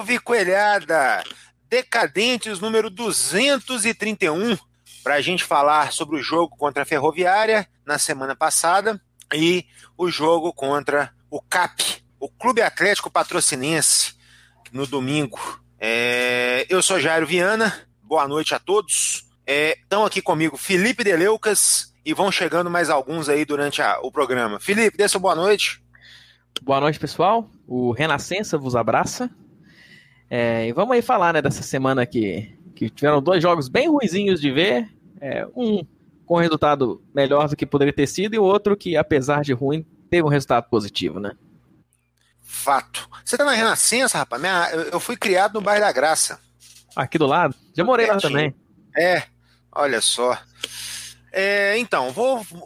Salve, coelhada! Decadentes número 231, para a gente falar sobre o jogo contra a Ferroviária na semana passada e o jogo contra o CAP, o Clube Atlético Patrocinense, no domingo. Eu sou Jairo Viana, boa noite a todos. Estão aqui comigo Felipe Deleucas e vão chegando mais alguns aí durante o programa. Felipe, dê sua boa noite. Boa noite, pessoal. O Renascença vos abraça. E vamos aí falar, né, dessa semana que tiveram dois jogos bem ruinzinhos de ver. Um com resultado melhor do que poderia ter sido e o outro que, apesar de ruim, teve um resultado positivo, né? Fato. Você tá na Renascença, rapaz? Eu fui criado no bairro da Graça. Aqui do lado? Já morei lá também. Olha só. Então,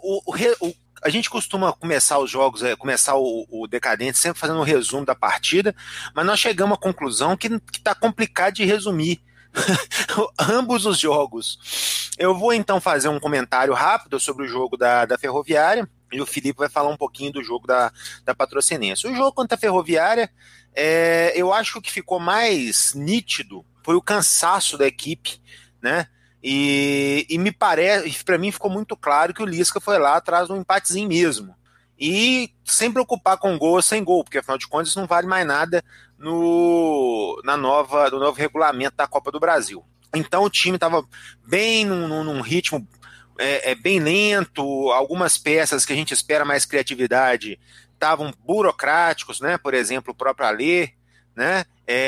a gente costuma começar os jogos, começar o Decadente sempre fazendo um resumo da partida, mas nós chegamos à conclusão que tá complicado de resumir ambos os jogos. Eu vou então fazer um comentário rápido sobre o jogo da Ferroviária e o Felipe vai falar um pouquinho do jogo da Patrocinense. O jogo contra a Ferroviária, eu acho que o que ficou mais nítido foi o cansaço da equipe, né? E me parece, para mim ficou muito claro que o Lisca foi lá atrás de um empatezinho mesmo. E sem preocupar com gol ou sem gol, porque afinal de contas isso não vale mais nada no novo regulamento da Copa do Brasil. Então o time estava bem num ritmo bem lento, algumas peças que a gente espera mais criatividade estavam burocráticos, né? Por exemplo, o próprio Alê, né?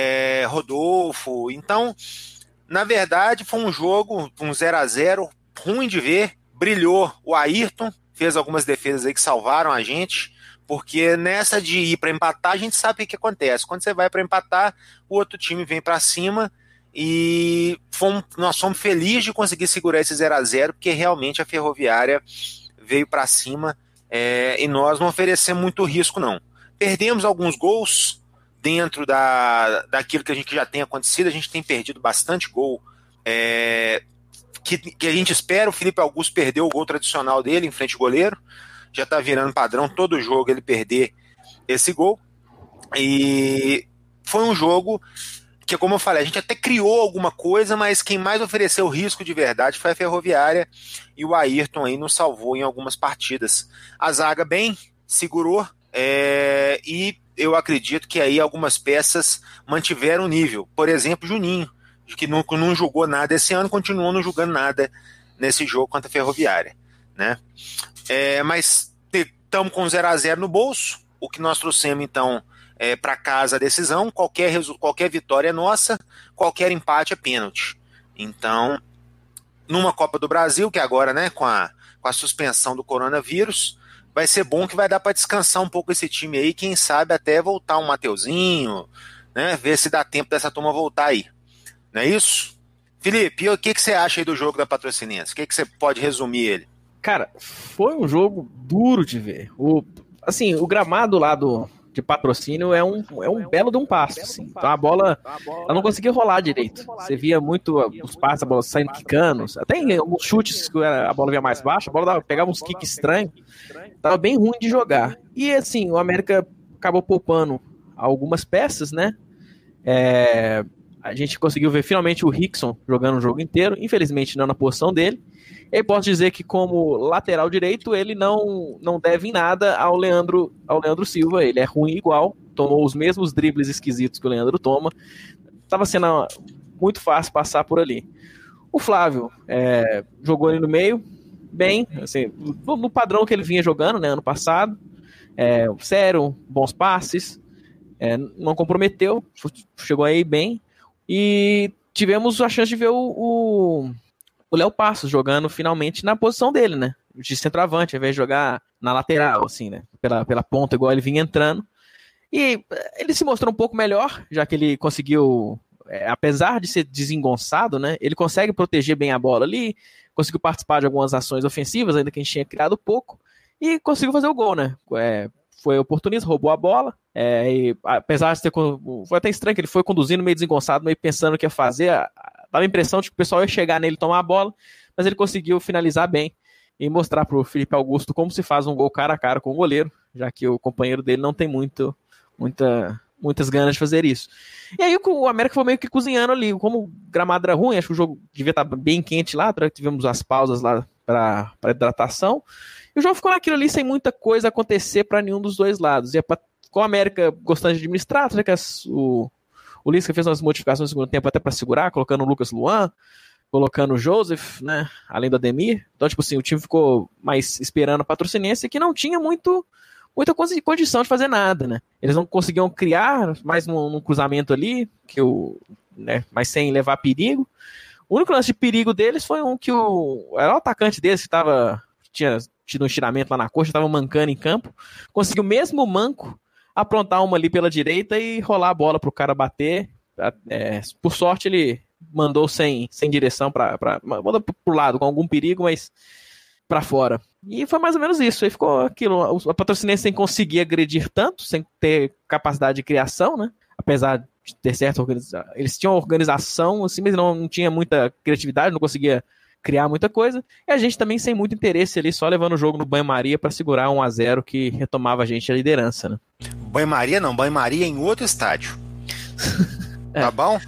Rodolfo. Então, na verdade, foi um jogo, um 0-0, ruim de ver, brilhou o Ayrton, fez algumas defesas aí que salvaram a gente, porque nessa de ir para empatar, a gente sabe o que acontece. Quando você vai para empatar, o outro time vem para cima e nós fomos felizes de conseguir segurar esse 0-0, porque realmente a Ferroviária veio para cima e nós não oferecemos muito risco, não. Perdemos alguns gols dentro daquilo que a gente já tem acontecido. A gente tem perdido bastante gol que a gente espera. O Felipe Augusto perdeu o gol tradicional dele em frente ao goleiro, já está virando padrão todo jogo ele perder esse gol, e foi um jogo que, como eu falei, a gente até criou alguma coisa, mas quem mais ofereceu risco de verdade foi a Ferroviária, e o Ayrton aí nos salvou em algumas partidas. A zaga bem, segurou, e eu acredito que aí algumas peças mantiveram o nível. Por exemplo, Juninho, que não jogou nada esse ano, continuou não jogando nada nesse jogo contra a Ferroviária, né? Mas estamos com 0-0 no bolso. O que nós trouxemos então para casa a decisão. Qualquer vitória é nossa, qualquer empate é pênalti. Então, numa Copa do Brasil, que agora, né, com a suspensão do coronavírus, vai ser bom, que vai dar para descansar um pouco esse time aí, quem sabe até voltar um Mateuzinho, né, ver se dá tempo dessa turma voltar aí. Não é isso? Felipe, e o que você acha aí do jogo da Patrocinense? O que você pode resumir ele? Cara, foi um jogo duro de ver. O gramado lá de Patrocínio é um belo de um passo. Assim. Então a bola ela não conseguia rolar direito. Você via muito os passos, a bola saindo quicando. Até em alguns chutes que a bola vinha mais baixa, a bola pegava uns kicks estranhos. Tava bem ruim de jogar. E assim, o América acabou poupando algumas peças, né? A gente conseguiu ver finalmente o Rickson jogando o jogo inteiro. Infelizmente não na posição dele. E posso dizer que, como lateral direito, ele não deve em nada ao Leandro Silva. Ele é ruim igual, tomou os mesmos dribles esquisitos que o Leandro toma. Estava sendo muito fácil passar por ali. O Flávio jogou ali no meio, bem, assim, no padrão que ele vinha jogando, né, ano passado. Sério, bons passes, não comprometeu, chegou aí bem. E tivemos a chance de ver o Léo Passos jogando finalmente na posição dele, né? De centroavante, ao invés de jogar na lateral, assim, né? Pela ponta, igual ele vinha entrando. E ele se mostrou um pouco melhor, já que ele conseguiu, apesar de ser desengonçado, né? Ele consegue proteger bem a bola ali, conseguiu participar de algumas ações ofensivas, ainda que a gente tinha criado pouco, e conseguiu fazer o gol, né? Foi oportunista, roubou a bola, e apesar de ter... Foi até estranho que ele foi conduzindo meio desengonçado, meio pensando o que ia fazer. Dava a impressão de que o pessoal ia chegar nele e tomar a bola, mas ele conseguiu finalizar bem e mostrar para o Felipe Augusto como se faz um gol cara a cara com o goleiro, já que o companheiro dele não tem muita muitas ganas de fazer isso. E aí o América foi meio que cozinhando ali, como o gramado era ruim, acho que o jogo devia estar bem quente lá, tivemos as pausas lá para hidratação, e o jogo ficou naquilo ali sem muita coisa acontecer para nenhum dos dois lados. E com o América gostando de administrar, né, que o Lisca fez umas modificações no segundo tempo até para segurar, colocando o Lucas Luan, colocando o Joseph, né, além do Ademir. Então, tipo assim, o time ficou mais esperando o Patrocinense, que não tinha muita condição de fazer nada, né? Eles não conseguiam criar mais num cruzamento ali, né, mas sem levar perigo. O único lance de perigo deles foi um que era o atacante deles que tinha tido um estiramento lá na coxa, estava mancando em campo, conseguiu mesmo manco aprontar uma ali pela direita e rolar a bola pro cara bater. Por sorte ele mandou sem direção, mandou pro lado com algum perigo, mas para fora. E foi mais ou menos isso. Aí ficou aquilo, a Patrocinense sem conseguir agredir tanto, sem ter capacidade de criação, né? Apesar de ter certa organização. Eles tinham organização, assim, mas não tinha muita criatividade, não conseguia criar muita coisa. E a gente também sem muito interesse ali, só levando o jogo no banho-maria para segurar 1-0 que retomava a gente a liderança, né? Banho-maria não, banho-maria em outro estádio. Tá bom?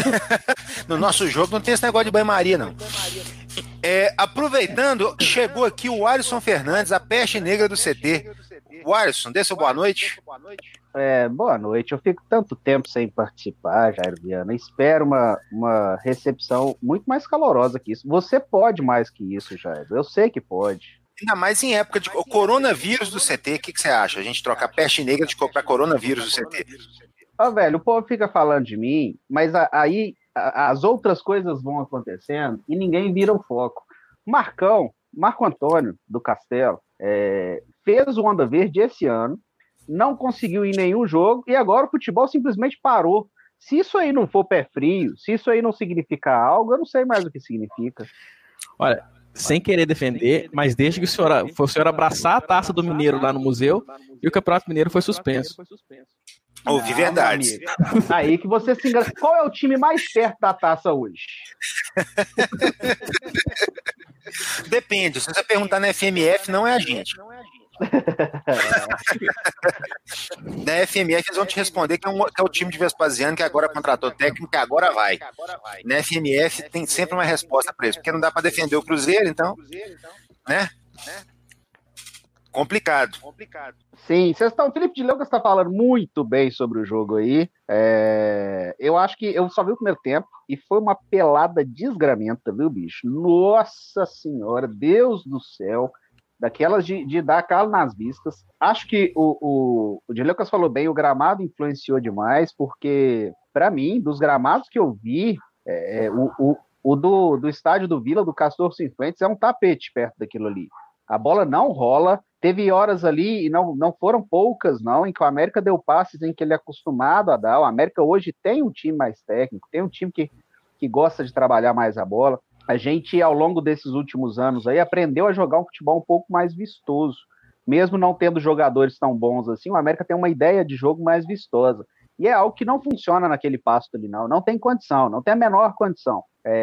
No nosso jogo não tem esse negócio de banho-maria, não. Aproveitando, chegou aqui o Alisson Fernandes, a peste negra do CT. O Alisson, dê seu boa noite. Boa noite. Eu fico tanto tempo sem participar, Jair Viana. Espero uma recepção muito mais calorosa que isso. Você pode mais que isso, Jair. Eu sei que pode. Ainda mais em época de coronavírus do CT. O que você acha? A gente trocar peste negra para coronavírus do CT. Velho, o povo fica falando de mim, mas aí as outras coisas vão acontecendo e ninguém vira o foco. Marco Antônio do Castelo, fez o Onda Verde esse ano, não conseguiu ir em nenhum jogo e agora o futebol simplesmente parou. Se isso aí não for pé frio, se isso aí não significar algo, eu não sei mais o que significa. Olha, sem querer defender, mas desde que o senhor abraçar a taça do Mineiro lá no museu e o Campeonato Mineiro foi suspenso. Ouvi verdade. Aí que você se engana. Qual é o time mais perto da taça hoje? Depende. Se você perguntar na FMF, não é a gente. Na FMF eles vão te responder que é o time de Vespasiano que agora contratou técnico e agora vai. Na FMF tem sempre uma resposta para isso, porque não dá para defender o Cruzeiro, então, né? Complicado. Sim, o Felipe de Lucas está falando muito bem sobre o jogo aí. Eu acho que eu só vi o primeiro tempo e foi uma pelada desgramenta, viu, bicho? Nossa Senhora, Deus do céu. Daquelas de dar calo nas vistas. Acho que o de Lucas falou bem, o gramado influenciou demais, porque, para mim, dos gramados que eu vi, o do estádio do Vila, do Castor Cifuentes, é um tapete perto daquilo ali. A bola não rola. Teve horas ali, e não foram poucas, não, em que o América deu passes em que ele é acostumado a dar. O América hoje tem um time mais técnico, tem um time que gosta de trabalhar mais a bola. A gente, ao longo desses últimos anos, aí, aprendeu a jogar um futebol um pouco mais vistoso. Mesmo não tendo jogadores tão bons assim, o América tem uma ideia de jogo mais vistosa. E é algo que não funciona naquele pasto ali, não tem condição, não tem a menor condição.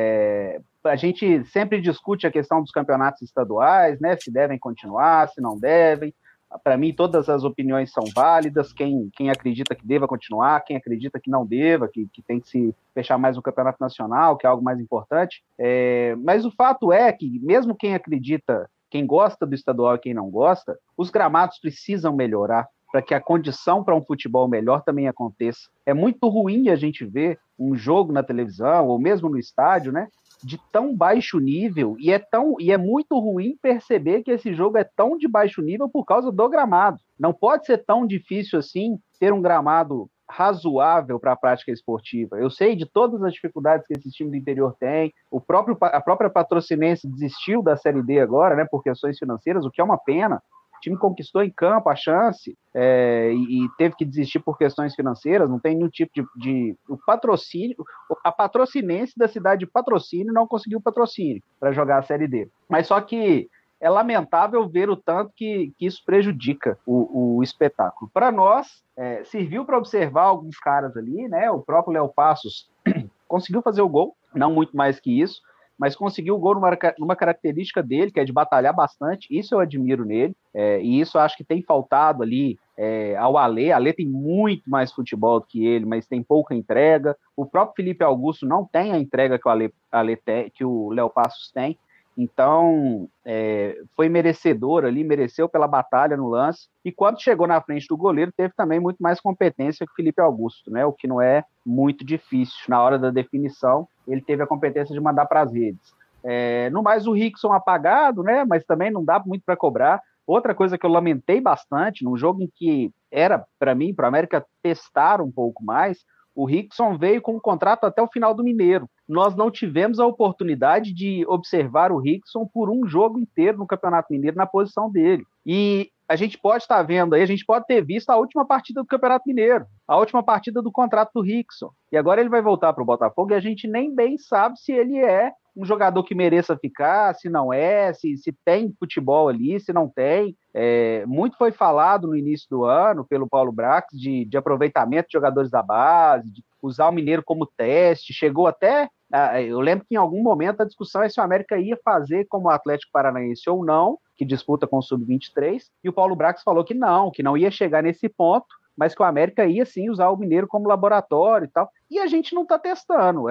A gente sempre discute a questão dos campeonatos estaduais, né? Se devem continuar, se não devem. Para mim, todas as opiniões são válidas. Quem acredita que deva continuar, quem acredita que não deva, que tem que se fechar mais no campeonato nacional, que é algo mais importante. Mas o fato é que, mesmo quem acredita, quem gosta do estadual e quem não gosta, os gramados precisam melhorar para que a condição para um futebol melhor também aconteça. É muito ruim a gente ver um jogo na televisão, ou mesmo no estádio, né, de tão baixo nível, e é muito ruim perceber que esse jogo é tão de baixo nível por causa do gramado. Não pode ser tão difícil assim ter um gramado razoável para a prática esportiva. Eu sei de todas as dificuldades que esse time do interior tem, a própria Patrocinense desistiu da Série D agora, né, por questões financeiras, o que é uma pena. O time conquistou em campo a chance e teve que desistir por questões financeiras, não tem nenhum tipo de o patrocínio, a Patrocinense da cidade de Patrocínio não conseguiu patrocínio para jogar a Série D. Mas só que é lamentável ver o tanto que isso prejudica o espetáculo. Para nós, serviu para observar alguns caras ali, né? O próprio Léo Passos conseguiu fazer o gol, não muito mais que isso. mas conseguiu o gol numa característica dele, que é de batalhar bastante. Isso eu admiro nele, e isso eu acho que tem faltado ali ao Alê. Alê tem muito mais futebol do que ele, mas tem pouca entrega. O próprio Felipe Augusto não tem a entrega que que o Léo Passos tem. Então, foi merecedor ali, mereceu pela batalha no lance, e quando chegou na frente do goleiro, teve também muito mais competência que o Felipe Augusto, né? O que não é muito difícil. Na hora da definição, ele teve a competência de mandar para as redes. No mais, o Rickson apagado, né? Mas também não dá muito para cobrar. Outra coisa que eu lamentei bastante, num jogo em que era, para mim, para a América testar um pouco mais, o Rickson veio com um contrato até o final do Mineiro. Nós não tivemos a oportunidade de observar o Rickson por um jogo inteiro no Campeonato Mineiro na posição dele. E a gente pode estar vendo aí, a gente pode ter visto a última partida do Campeonato Mineiro, a última partida do contrato do Rickson. E agora ele vai voltar para o Botafogo e a gente nem bem sabe se ele é um jogador que mereça ficar, se não é, se tem futebol ali, se não tem. Muito foi falado no início do ano pelo Paulo Brax de aproveitamento de jogadores da base, de usar o Mineiro como teste. Chegou até, eu lembro que em algum momento a discussão é se o América ia fazer como o Atlético Paranaense ou não, que disputa com o Sub-23, e o Paulo Brax falou que não ia chegar nesse ponto, mas que o América ia sim usar o Mineiro como laboratório e tal, e a gente não está testando.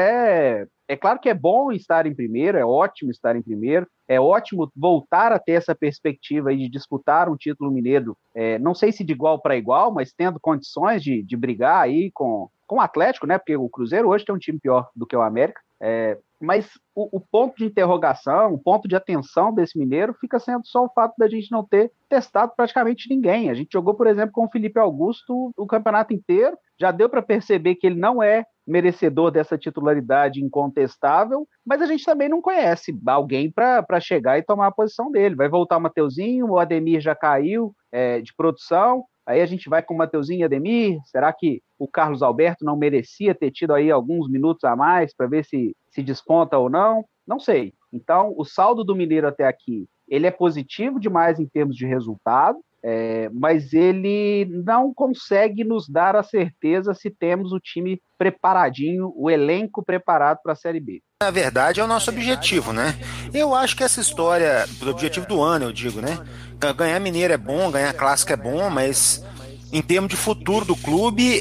É claro que é bom estar em primeiro, é ótimo estar em primeiro, é ótimo voltar a ter essa perspectiva aí de disputar um título mineiro, não sei se de igual para igual, mas tendo condições de brigar aí com o Atlético, né? Porque o Cruzeiro hoje tem um time pior do que o América, mas o ponto de interrogação, o ponto de atenção desse Mineiro fica sendo só o fato da gente não ter testado praticamente ninguém. A gente jogou, por exemplo, com o Felipe Augusto o campeonato inteiro, já deu para perceber que ele não é merecedor dessa titularidade incontestável, mas a gente também não conhece alguém para chegar e tomar a posição dele. Vai voltar o Mateuzinho, o Ademir já caiu de produção, aí a gente vai com o Mateuzinho e Ademir. Será que o Carlos Alberto não merecia ter tido aí alguns minutos a mais para ver se desponta ou não? Não sei. Então, o saldo do Mineiro até aqui, ele é positivo demais em termos de resultado, mas ele não consegue nos dar a certeza se temos o time preparadinho, o elenco preparado para a Série B. Na verdade, é o nosso objetivo, né? Eu acho que essa história, o objetivo do ano, eu digo, né? Ganhar Mineiro é bom, ganhar Clássico é bom, mas em termos de futuro do clube,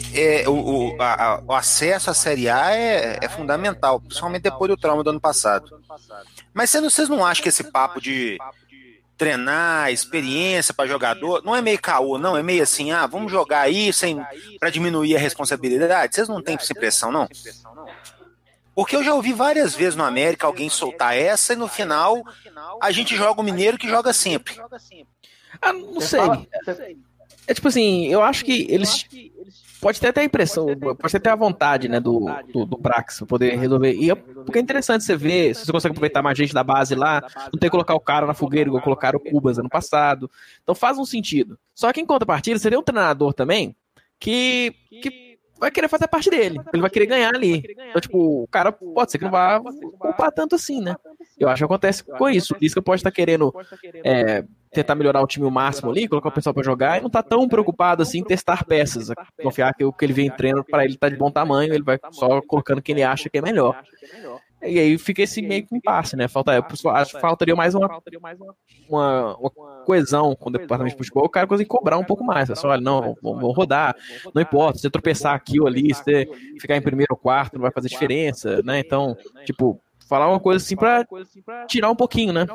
o acesso à Série A é fundamental, principalmente depois do trauma do ano passado. Mas vocês não acham que esse papo de treinar, experiência para jogador, não é meio caô, não? É meio assim, vamos jogar aí para diminuir a responsabilidade? Vocês não têm essa impressão, não? Porque eu já ouvi várias vezes no América alguém soltar essa e no final a gente joga o Mineiro que joga sempre. Não sei. É tipo assim, eu acho que eles pode ter até a impressão, pode ter até a vontade, né, do Brax pra poder resolver. Porque é interessante você ver, se você consegue aproveitar mais gente da base lá, não ter que colocar o cara na fogueira igual colocaram o Cubas ano passado. Então faz um sentido. Só que em contrapartida, você tem um treinador também que vai querer fazer parte dele. Ele vai querer ganhar ali. Então, tipo, o cara pode ser que não vá culpar tanto assim, né? Eu acho que acontece com isso. Isso que pode estar querendo tentar melhorar o time o máximo ali, colocar o pessoal pra jogar, e não tá tão preocupado assim em testar peças. Confiar que o que ele vem treinando para ele tá de bom tamanho, ele vai só colocando quem ele acha que é melhor. E aí fica esse meio que impasse, né? Acho que faltaria mais uma coesão com o departamento de futebol, o cara conseguir cobrar um pouco mais. Olha, não, vou rodar, não importa, se você tropeçar aqui ou ali, se você ficar em primeiro ou quarto, não vai fazer diferença, né? Então, tipo, falar uma coisa assim pra tirar um pouquinho, né?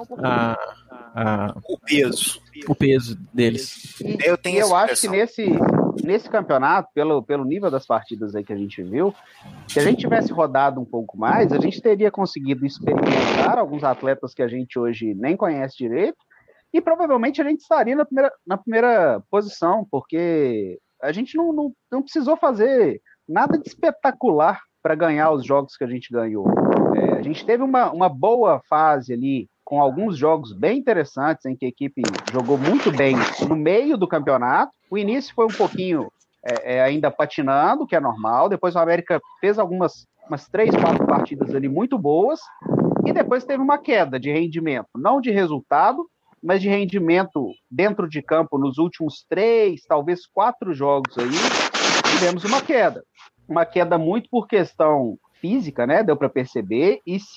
O peso deles. Eu acho que nesse campeonato, pelo nível das partidas aí que a gente viu, se a gente tivesse rodado um pouco mais, a gente teria conseguido experimentar alguns atletas que a gente hoje nem conhece direito, e provavelmente a gente estaria na primeira posição, porque a gente não precisou fazer nada de espetacular para ganhar os jogos que a gente ganhou. A gente teve uma boa fase ali, com alguns jogos bem interessantes, em que a equipe jogou muito bem no meio do campeonato. O início foi um pouquinho ainda patinando, que é normal. Depois o América fez umas 3, 4 partidas ali muito boas, e depois teve uma queda de rendimento, não de resultado, mas de rendimento dentro de campo nos últimos 3, talvez 4 jogos aí, tivemos uma queda. Uma queda muito por questão física, né? Deu para perceber, e se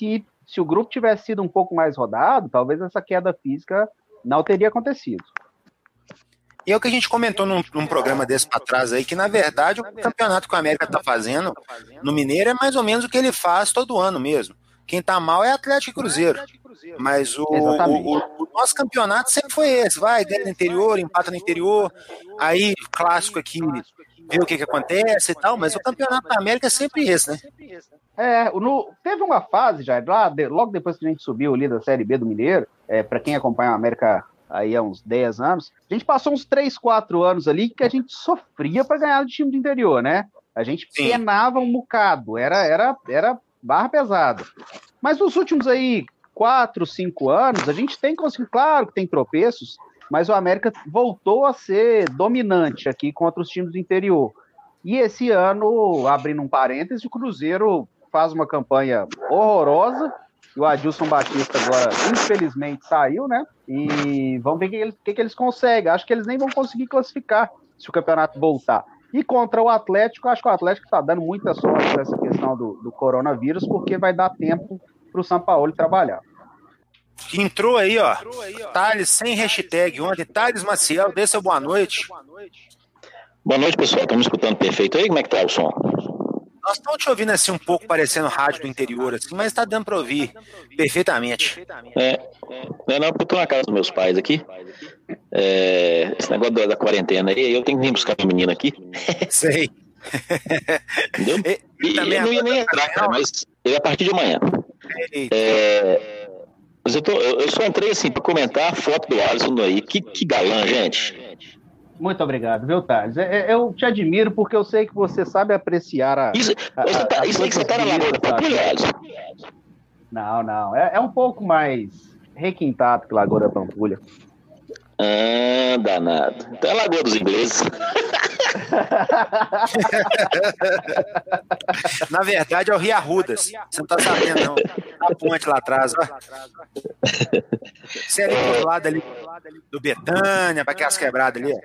se o grupo tivesse sido um pouco mais rodado, talvez essa queda física não teria acontecido. E é o que a gente comentou num programa desse para trás aí, que na verdade o campeonato que o América está fazendo no Mineiro é mais ou menos o que ele faz todo ano mesmo. Quem tá mal é Atlético e Cruzeiro. Mas o nosso campeonato sempre foi esse. Vai, ganha no interior, empata no interior, aí clássico aqui, vê o que acontece e tal, mas o campeonato da América é sempre esse, né? Teve uma fase já, logo depois que a gente subiu ali da Série B do Mineiro, para quem acompanha a América aí há uns 10 anos, a gente passou uns 3, 4 anos ali que a gente sofria para ganhar do time do interior, né? A gente penava um bocado, era barra pesada. Mas nos últimos aí 4, 5 anos, a gente tem conseguido, claro que tem tropeços, mas o América voltou a ser dominante aqui contra os times do interior. E esse ano, abrindo um parêntese, o Cruzeiro faz uma campanha horrorosa, e o Adilson Batista agora, infelizmente, saiu, né? E vamos ver o que eles conseguem. Acho que eles nem vão conseguir classificar se o campeonato voltar. E contra o Atlético, acho que o Atlético está dando muita sorte nessa questão do coronavírus, porque vai dar tempo para o Sampaoli trabalhar. Entrou aí, ó. Thales sem hashtag ontem. Thales Maciel, dê seu boa noite. Boa noite, pessoal. Estamos escutando perfeito aí? Como é que tá o som? Nós estamos te ouvindo assim um pouco parecendo rádio do interior, assim, mas está dando para ouvir perfeitamente. Não, porque eu tô na casa dos meus pais aqui. Esse negócio da quarentena aí, eu tenho que vir buscar a menina aqui. Sei. Entendeu? E eu não ia nem entrar, cara, mas é a partir de amanhã. Mas eu só entrei assim para comentar a foto do Alisson aí. Que galã, gente. Muito obrigado, viu, Thales? Eu te admiro porque eu sei que você sabe apreciar Isso aí que você tá na Lagoa da Pampulha, Alisson? Não. É um pouco mais requintado que Lagoa da Pampulha. Danado. Então é a Lagoa dos Ingleses. Na verdade é o Rio Arrudas. Você não tá sabendo, não. A ponte lá atrás, ó. Você é ali pro lado ali do Betânia, para aquelas quebradas ali.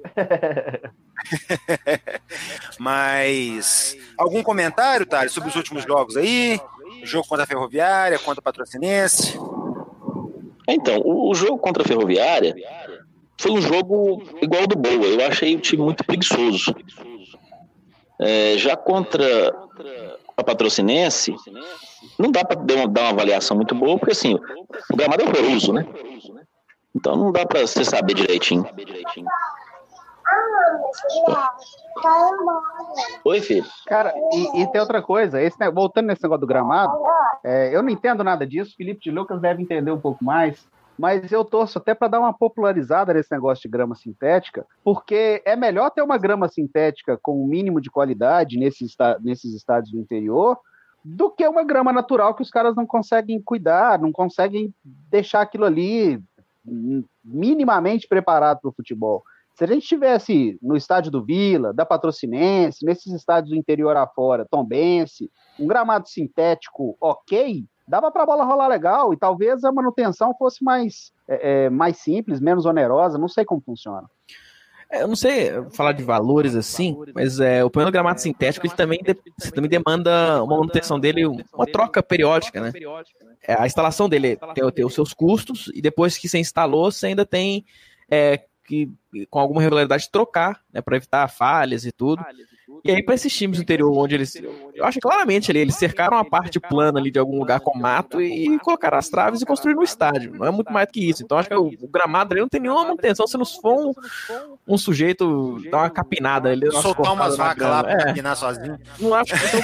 Mas algum comentário, Thales, sobre os últimos jogos aí? Jogo contra a Ferroviária, contra o Patrocinense? Então, o jogo contra a Ferroviária foi um jogo igual ao do Boa. Eu achei o time muito preguiçoso. Já contra a Patrocinense, não dá para dar uma avaliação muito boa, porque assim, o gramado é horroroso, né? Então não dá para você saber direitinho. Oi, filho. Cara, e tem outra coisa, voltando nesse negócio do gramado, eu não entendo nada disso, Felipe de Lucas deve entender um pouco mais, mas eu torço até para dar uma popularizada nesse negócio de grama sintética, porque é melhor ter uma grama sintética com um mínimo de qualidade nesses estádios do interior, do que uma grama natural que os caras não conseguem cuidar, não conseguem deixar aquilo ali minimamente preparado para o futebol. Se a gente tivesse no estádio do Vila, da Patrocinense, nesses estádios do interior afora, Tombense, um gramado sintético ok, dava para a bola rolar legal e talvez a manutenção fosse mais simples, menos onerosa, não sei como funciona. Eu não sei falar de valores assim, mas o problema do gramado sintético, ele também demanda uma manutenção dele, uma troca periódica, né? A instalação dele tem os seus custos e depois que você instalou, você ainda tem que, com alguma regularidade, trocar, né, para evitar falhas e tudo. E aí, para esses times do interior, onde eu acho claramente eles cercaram a parte plana ali de algum lugar com mato e colocaram as traves e construíram um estádio. Não é muito mais do que isso. Então, acho que o gramado ali não tem nenhuma manutenção. Se não for um sujeito dar uma capinada ali, soltar umas vacas lá pra capinar sozinho. Não acho que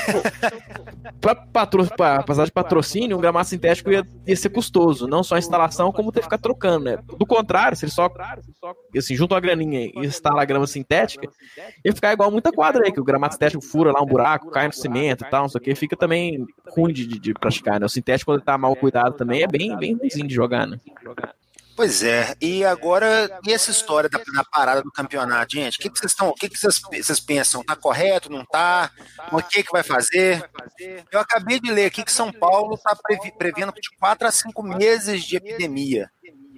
então, pra passar de patrocínio, um gramado sintético ia ser custoso. Não só a instalação, como ter que ficar trocando, né? Do contrário, se ele só assim, junta uma graninha e instala a grama sintética, ia ficar igual muita quadra aí, que o gramado sintético fura lá um buraco, cai no cimento e tal, não sei o que, fica também ruim de praticar, né? O sintético, quando ele tá mal cuidado também, é bem ruimzinho de jogar, né? Pois é, e agora, e essa história da parada do campeonato, gente? O que vocês pensam? Tá correto, não tá? O que vai fazer? Eu acabei de ler aqui que São Paulo tá prevendo de 4 a 5 meses de epidemia.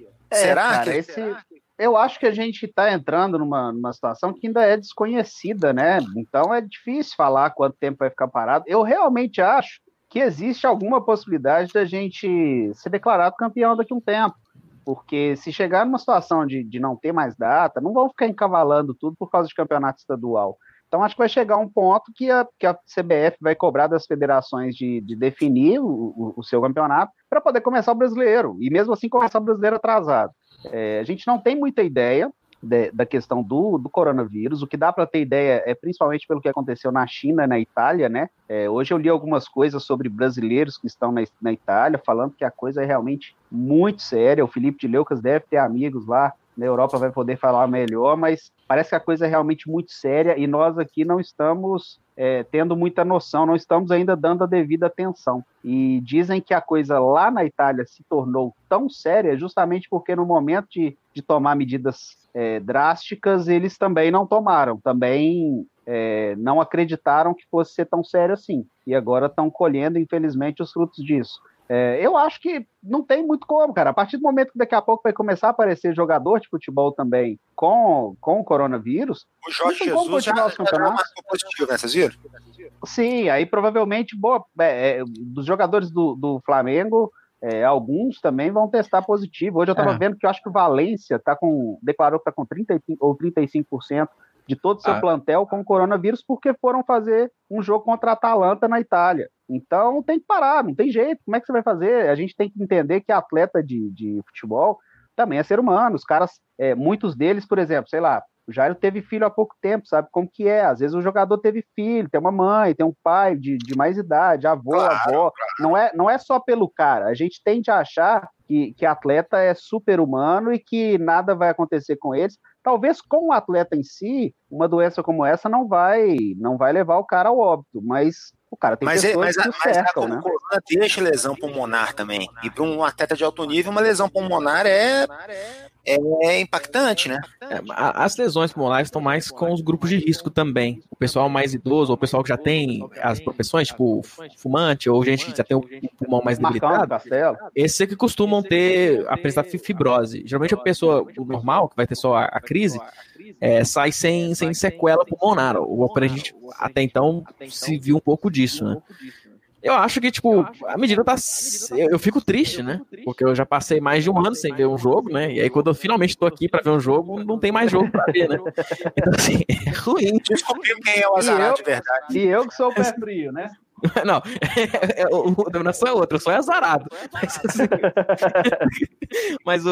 Será cara, eu acho que a gente está entrando numa situação que ainda é desconhecida, né? Então é difícil falar quanto tempo vai ficar parado. Eu realmente acho que existe alguma possibilidade da gente ser declarado campeão daqui a um tempo. Porque se chegar numa situação de não ter mais data, não vão ficar encavalando tudo por causa de campeonato estadual. Então, acho que vai chegar um ponto que a CBF vai cobrar das federações de definir o seu campeonato para poder começar o brasileiro. E mesmo assim, começar o brasileiro atrasado. A gente não tem muita ideia da questão do coronavírus. O que dá para ter ideia é principalmente pelo que aconteceu na China, na Itália, né? Hoje eu li algumas coisas sobre brasileiros que estão na Itália, falando que a coisa é realmente muito séria. O Felipe de Leucas deve ter amigos lá na Europa, vai poder falar melhor, mas parece que a coisa é realmente muito séria e nós aqui não estamos tendo muita noção, não estamos ainda dando a devida atenção. E dizem que a coisa lá na Itália se tornou tão séria justamente porque no momento de tomar medidas drásticas, eles também não tomaram, também não acreditaram que fosse ser tão sério assim. E agora estão colhendo, infelizmente, os frutos disso. Eu acho que não tem muito como, cara. A partir do momento que daqui a pouco vai começar a aparecer jogador de futebol também com o coronavírus, o Jorge Jesus já marcou positivo, né? Vocês viram? Sim, aí provavelmente dos jogadores do Flamengo, alguns também vão testar positivo. Hoje eu estava vendo que eu acho que o Valência declarou que está com 35% ou 35% de todo o seu plantel com coronavírus, porque foram fazer um jogo contra a Atalanta na Itália. Então tem que parar, não tem jeito. Como é que você vai fazer? A gente tem que entender que atleta de futebol também é ser humano. Os caras, muitos deles, por exemplo, sei lá, o Jairo teve filho há pouco tempo, sabe como que é? Às vezes o jogador teve filho, tem uma mãe, tem um pai de mais idade, avô, avó. Não é só pelo cara. A gente tende a achar que atleta é super humano e que nada vai acontecer com eles. Talvez com o atleta em si, uma doença como essa não vai levar o cara ao óbito, mas o cara tem pessoas que cercam, né? O corona deixa lesão pulmonar também. E para um atleta de alto nível, uma lesão pulmonar é impactante, né? As lesões pulmonares estão mais com os grupos de risco também. O pessoal mais idoso, ou o pessoal que já tem as profissões, tipo fumante, ou gente que já tem o pulmão mais debilitado, esses é que costumam apresentar fibrose. Geralmente a pessoa normal, que vai ter só a crise, sai sem sequela pulmonar. A gente até então se viu um pouco disso, né? Eu acho que, tipo, a medida tá... Eu fico triste, né? Porque eu já passei mais de um ano sem ver um jogo, né? E aí, quando eu finalmente tô aqui pra ver um jogo, não tem mais jogo pra ver, né? Então, assim, é ruim. Descobriu quem é o azarado de verdade. E eu que sou o pé frio, né? Não, o dominação é outro, eu sou azarado. Mas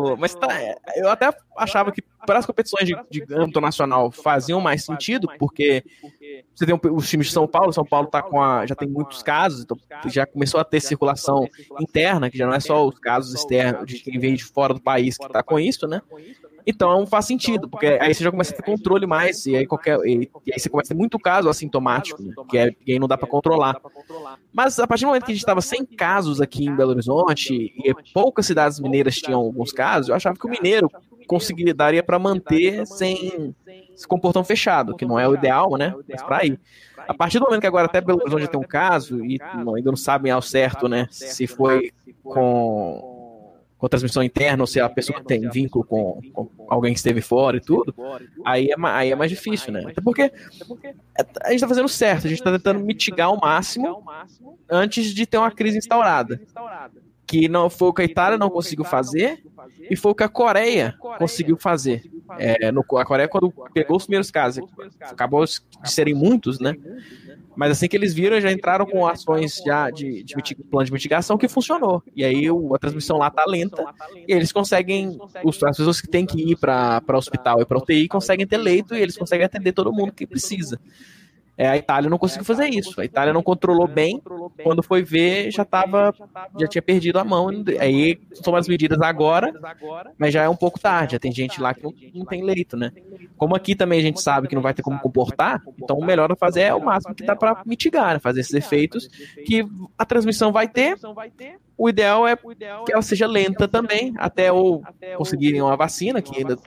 eu até achava que para as competições de âmbito nacional faziam mais sentido, porque você tem os times de São Paulo tá já tem muitos casos, então já começou a ter circulação interna, que já não é só os casos externos de quem veio de fora do país que tá com isso, né? Então faz sentido, porque aí você já começa a ter controle mais, e aí você começa a ter muito caso assintomático, né, que aí não dá para controlar. Mas a partir do momento que a gente estava sem casos aqui em Belo Horizonte, e poucas cidades mineiras tinham alguns casos, eu achava que o mineiro daria para manter sem com o portão fechado, que não é o ideal, né, mas para ir. A partir do momento que agora até Belo Horizonte tem um caso, e ainda não sabem ao certo, né, se foi com transmissão interna, ou se a pessoa tem vínculo com alguém que esteve fora e tudo, aí é mais difícil, né? Até porque a gente tá fazendo certo, a gente tá tentando mitigar ao máximo antes de ter uma crise instaurada. Que não foi o que a Itália não conseguiu fazer, e foi o que a Coreia conseguiu fazer. A Coreia, quando pegou os primeiros casos, acabou de serem muitos, né? Mas assim que eles viram, já entraram com ações já de plano de mitigação que funcionou. E aí a transmissão lá tá lenta, e eles conseguem, as pessoas que têm que ir para hospital e para UTI conseguem ter leito, e eles conseguem atender todo mundo que precisa. A Itália não conseguiu fazer isso. A Itália não controlou bem. Quando foi ver, já tinha perdido a mão. Aí tomam as medidas agora, mas já é um pouco tarde. Já tem gente lá que não tem leito, né? Como aqui também a gente sabe que não vai ter como comportar, então o melhor a fazer é o máximo que dá para mitigar, né? Fazer esses efeitos que a transmissão vai ter. O ideal é que ela seja lenta também, até ou conseguirem uma vacina, que ainda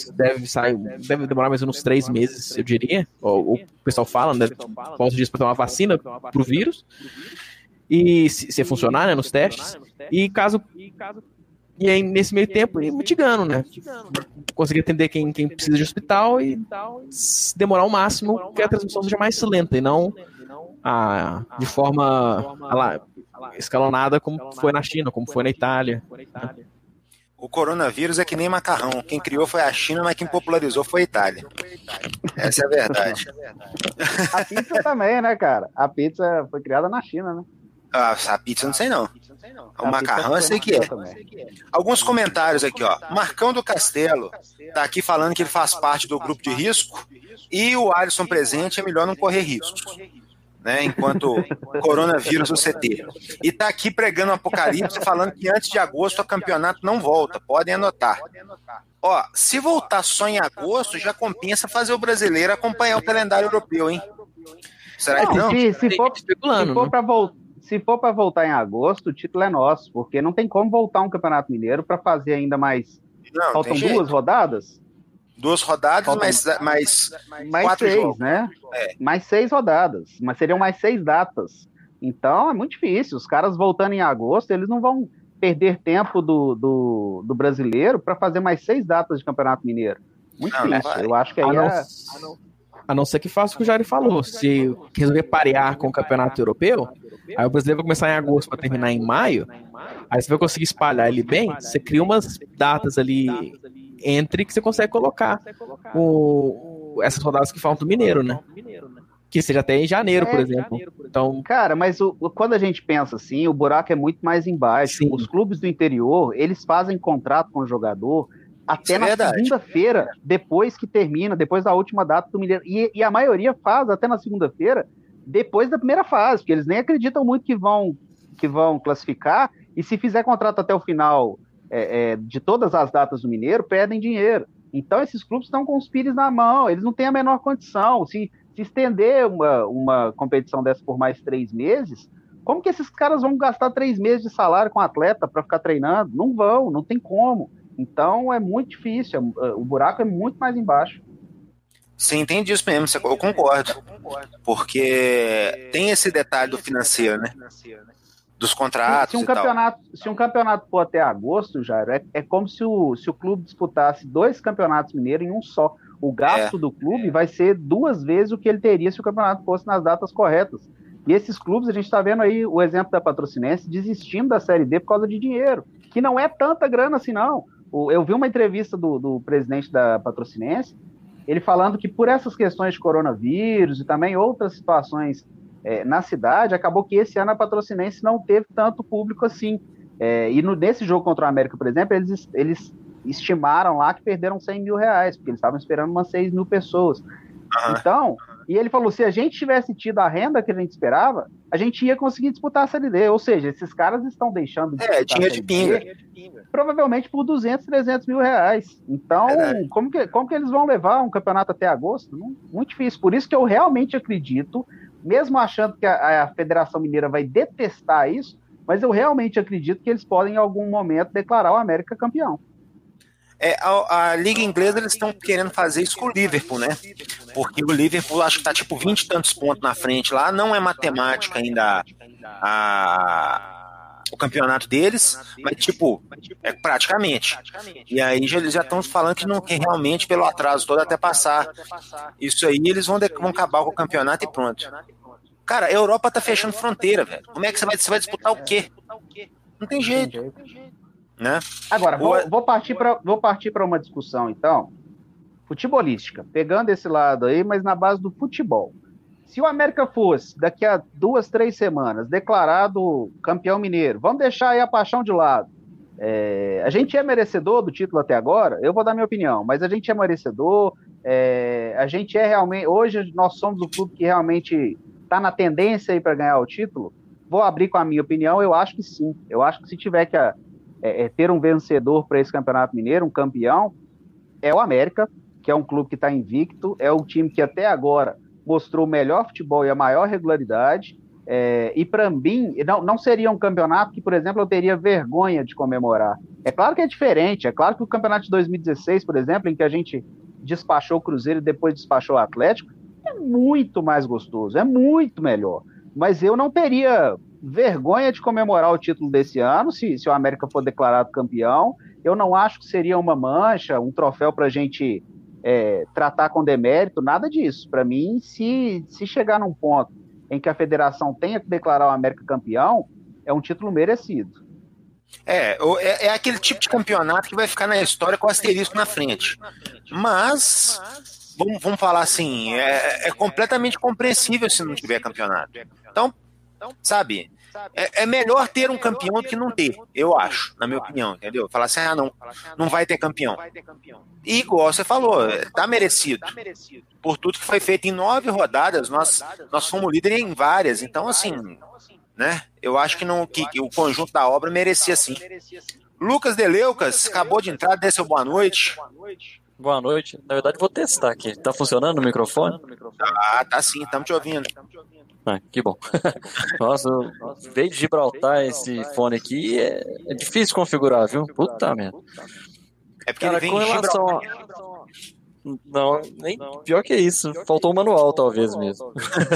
deve demorar mais uns 3 meses, eu diria. Ou o pessoal fala, né? Falta disso para ter uma vacina pro vírus. E se funcionar, né, nos testes. E aí, nesse meio tempo, ir mitigando, né? Conseguir atender quem precisa de hospital e demorar o máximo que a transmissão seja mais lenta e não de forma escalonada, como foi na China, como foi na Itália. O coronavírus é que nem macarrão. Quem criou foi a China, mas quem popularizou foi a Itália. Essa é a verdade. A pizza também, né, cara? A pizza foi criada na China, né? A pizza eu não sei não. O macarrão eu sei que é. Alguns comentários aqui, ó. Marcão do Castelo tá aqui falando que ele faz parte do grupo de risco e o Alisson presente é melhor não correr riscos, né? Enquanto coronavírus no CT. E tá aqui pregando o apocalipse falando que antes de agosto o campeonato não volta. Podem anotar. Ó, se voltar só em agosto, já compensa fazer o brasileiro acompanhar o calendário europeu, hein? Será que não? Se for para voltar em agosto, o título é nosso, porque não tem como voltar um Campeonato Mineiro para fazer ainda mais. Não, faltam 2 rodadas? 2 rodadas, mais 4 6, jogos, né? Mais 6 rodadas, mas seriam mais 6 datas. Então é muito difícil. Os caras voltando em agosto, eles não vão perder tempo do brasileiro para fazer mais 6 datas de Campeonato Mineiro. Muito difícil. Eu acho que aí a não ser que faça o que o Jair falou. Se resolver parear com o Campeonato Europeu, aí o brasileiro vai começar em agosto para terminar em maio, aí você vai conseguir espalhar ele bem, você cria umas datas ali entre que você consegue colocar essas rodadas que faltam do Mineiro, né? Que seja até em janeiro, por exemplo. Então, cara, mas quando a gente pensa assim, o buraco é muito mais embaixo. Sim. Os clubes do interior, eles fazem contrato com o jogador até na segunda-feira, depois que termina, depois da última data do Mineiro. E a maioria faz até na segunda-feira, depois da primeira fase, porque eles nem acreditam muito que vão classificar, e se fizer contrato até o final de todas as datas do Mineiro, perdem dinheiro. Então esses clubes estão com os pires na mão, eles não têm a menor condição. Se estender uma competição dessa por mais 3 meses, como que esses caras vão gastar 3 meses de salário com atleta para ficar treinando? Não vão, não tem como. Então é muito difícil, o buraco é muito mais embaixo. Sim, tem disso mesmo, eu concordo. Porque tem esse detalhe do financeiro, né? Dos contratos se um campeonato for até agosto, Jairo, é como se o clube disputasse 2 campeonatos mineiros em um só. O gasto do clube vai ser 2 vezes o que ele teria se o campeonato fosse nas datas corretas. E esses clubes, a gente está vendo aí o exemplo da Patrocinense desistindo da Série D por causa de dinheiro, que não é tanta grana assim, não. Eu vi uma entrevista do presidente da Patrocinense, ele falando que por essas questões de coronavírus e também outras situações na cidade, acabou que esse ano a Patrocinense não teve tanto público assim. Nesse jogo contra o América, por exemplo, eles estimaram lá que perderam R$100 mil, porque eles estavam esperando umas 6 mil pessoas. Então, e ele falou, se a gente tivesse tido a renda que a gente esperava, a gente ia conseguir disputar a Série D. Ou seja, esses caras estão deixando de disputar dinheiro de pinga. Provavelmente por 200, 300 mil reais. Então, como que eles vão levar um campeonato até agosto? Muito difícil. Por isso que eu realmente acredito, mesmo achando que a Federação Mineira vai detestar isso, mas eu realmente acredito que eles podem, em algum momento, declarar o América campeão. A Liga Inglesa, eles estão querendo fazer isso com o Liverpool, né? Porque o Liverpool acho que tá tipo 20 e tantos pontos na frente lá, não é matemática ainda o campeonato deles, mas tipo, é praticamente. E aí eles já estão falando que realmente pelo atraso todo até passar isso aí, eles vão acabar com o campeonato e pronto. Cara, a Europa tá fechando fronteira, velho. Como é que você vai disputar o quê? Não tem jeito. Né? Agora, vou partir para uma discussão, então, futebolística, pegando esse lado aí, mas na base do futebol. Se o América fosse, daqui a 2, 3 semanas, declarado campeão mineiro, vamos deixar aí a paixão de lado. A gente é merecedor do título até agora? Eu vou dar minha opinião, mas a gente é merecedor, a gente é realmente, hoje nós somos o clube que realmente está na tendência aí para ganhar o título. Vou abrir com a minha opinião, eu acho que sim. Eu acho que se tiver que ter um vencedor para esse campeonato mineiro, um campeão, é o América, que é um clube que está invicto, é o time que até agora mostrou o melhor futebol e a maior regularidade, e para mim, não seria um campeonato que, por exemplo, eu teria vergonha de comemorar. É claro que é diferente, é claro que o campeonato de 2016, por exemplo, em que a gente despachou o Cruzeiro e depois despachou o Atlético, é muito mais gostoso, é muito melhor, mas eu não teria vergonha de comemorar o título desse ano, se o América for declarado campeão. Eu não acho que seria uma mancha, um troféu para a gente tratar com demérito, nada disso. Para mim, se chegar num ponto em que a federação tenha que declarar o América campeão, é um título merecido. É aquele tipo de campeonato que vai ficar na história com o asterisco na frente. Mas, vamos falar assim, é completamente compreensível se não tiver campeonato. Então, sabe, é melhor ter um campeão do que não ter, eu acho, na minha opinião, entendeu? Falar assim, não vai ter campeão. E igual você falou, tá merecido. Por tudo que foi feito em 9 rodadas, nós fomos líderes em várias. Então, assim, né? Eu acho que o conjunto da obra merecia sim. Lucas Deleucas, acabou de entrar, dê seu boa noite. Boa noite. Na verdade, vou testar aqui. Tá funcionando o microfone? Tá sim, estamos te ouvindo. Que bom. Nossa, veio de Gibraltar esse fone aqui, é difícil configurar, viu? Puta merda. É porque ele vem com relação Não, nem pior que isso. Faltou um manual, talvez mesmo.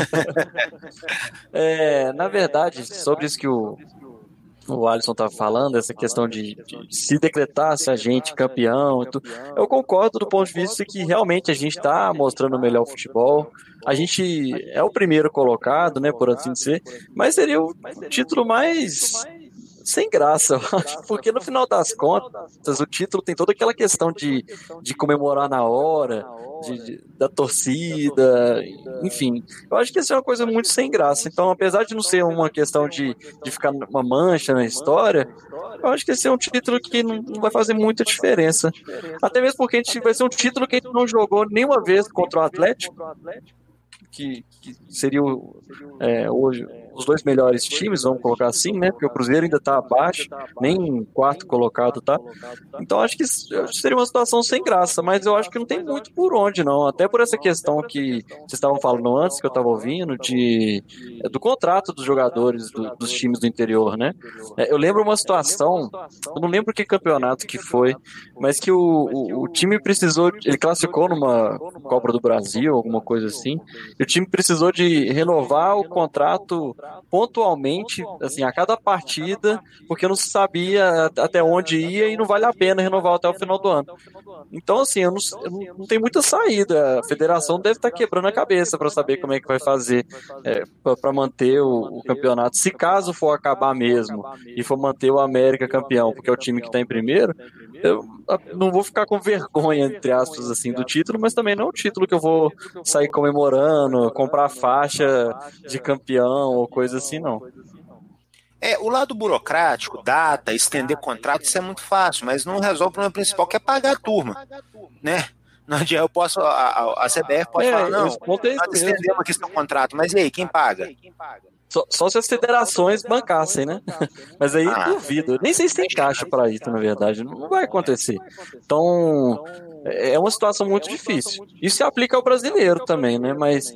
Na verdade, sobre isso que o Alisson estava falando, essa questão de se decretasse a gente campeão, eu concordo do ponto de vista que realmente a gente está mostrando o melhor futebol. A gente é o primeiro colocado, né, por assim dizer, mas seria o título mais sem graça, eu acho, porque no final das contas o título tem toda aquela questão de comemorar na hora, da torcida, enfim, eu acho que isso é uma coisa muito sem graça. Então, apesar de não ser uma questão de ficar uma mancha na história, eu acho que esse é um título que não vai fazer muita diferença, até mesmo porque a gente vai ser um título que a gente não jogou nenhuma vez contra o Atlético, que seria hoje os 2 melhores times, vamos colocar assim, né? Porque o Cruzeiro ainda está abaixo, nem quarto colocado, tá? Então acho que seria uma situação sem graça, mas eu acho que não tem muito por onde, não. Até por essa questão que vocês estavam falando antes, que eu estava ouvindo, do contrato dos jogadores dos times do interior, né? Eu lembro uma situação, eu não lembro que campeonato que foi, mas que o time precisou, ele classificou numa Copa do Brasil, alguma coisa assim, e o time precisou de renovar o contrato pontualmente, assim, a cada partida, porque não se sabia até onde ia e não vale a pena renovar até o final do ano. Então, assim, eu não tenho muita saída. A federação deve estar quebrando a cabeça para saber como é que vai fazer para manter o campeonato. Se caso for acabar mesmo e for manter o América campeão, porque é o time que está em primeiro, eu não vou ficar com vergonha, entre aspas, assim, do título, mas também não é o título que eu vou sair comemorando, comprar faixa de campeão ou coisa assim, não. O lado burocrático, data, estender contrato, isso é muito fácil, mas não resolve o problema principal, que é pagar a turma, né? Não adianta, a CBF pode falar, não, nós estendemos aqui seu contrato, mas e aí, quem paga? Só se as federações bancassem, né? Mas aí duvido. Nem sei se tem caixa para isso, na verdade. Não vai acontecer. Então, é uma situação muito difícil. Isso se aplica ao brasileiro também, né? Mas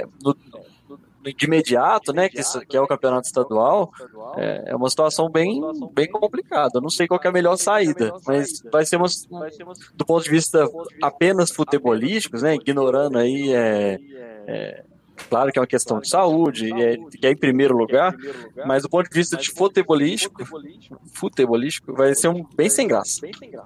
de imediato, né, que é o campeonato estadual, é uma situação bem complicada. Eu não sei qual que é a melhor saída, mas vai ser do ponto de vista apenas futebolísticos, né, ignorando aí claro que é uma questão de saúde, que é em primeiro lugar, mas do ponto de vista de futebolístico vai ser bem sem graça.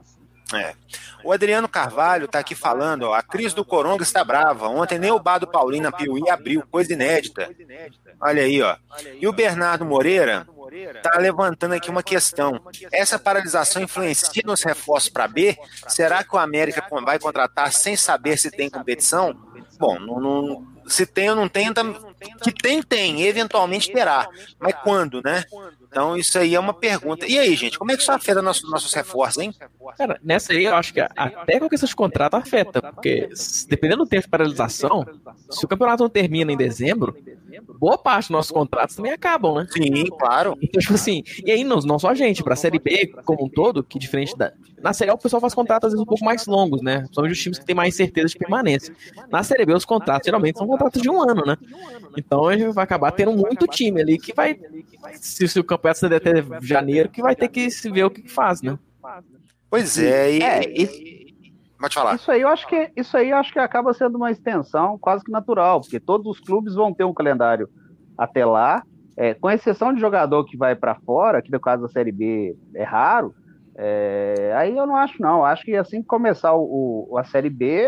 O Adriano Carvalho está aqui falando, a crise do Coronga está brava. Ontem nem o bar do Paulinho na Piuí abriu, coisa inédita. Olha aí, ó. E o Bernardo Moreira está levantando aqui uma questão. Essa paralisação influencia nos reforços para B? Será que o América vai contratar sem saber se tem competição? Bom, se tem ou não tem, que tem, eventualmente terá. Mas quando, né? Então isso aí é uma pergunta. E aí, gente, como é que isso afeta nossos reforços, hein? Cara, nessa aí eu acho que até com a questão de contrato afeta, porque dependendo do tempo de paralisação, se o campeonato não termina em dezembro, boa parte dos nossos contratos também acabam, né? Sim, claro. Então, tipo assim, e aí não só a gente, pra Série B como um todo, que diferente na Série A o pessoal faz contratos às vezes um pouco mais longos, né? Principalmente os times que têm mais certeza de permanência. Na Série B os contratos geralmente são contratos de 1 ano, né? Então a gente vai acabar tendo muito time ali que vai, se o campeonato se der até janeiro, que vai ter que se ver o que faz, né? Pois é, pode falar. Isso aí eu acho que acaba sendo uma extensão quase que natural, porque todos os clubes vão ter um calendário até lá, com exceção de jogador que vai para fora, que no caso da Série B é raro, aí eu não acho não. Acho que assim que começar a Série B,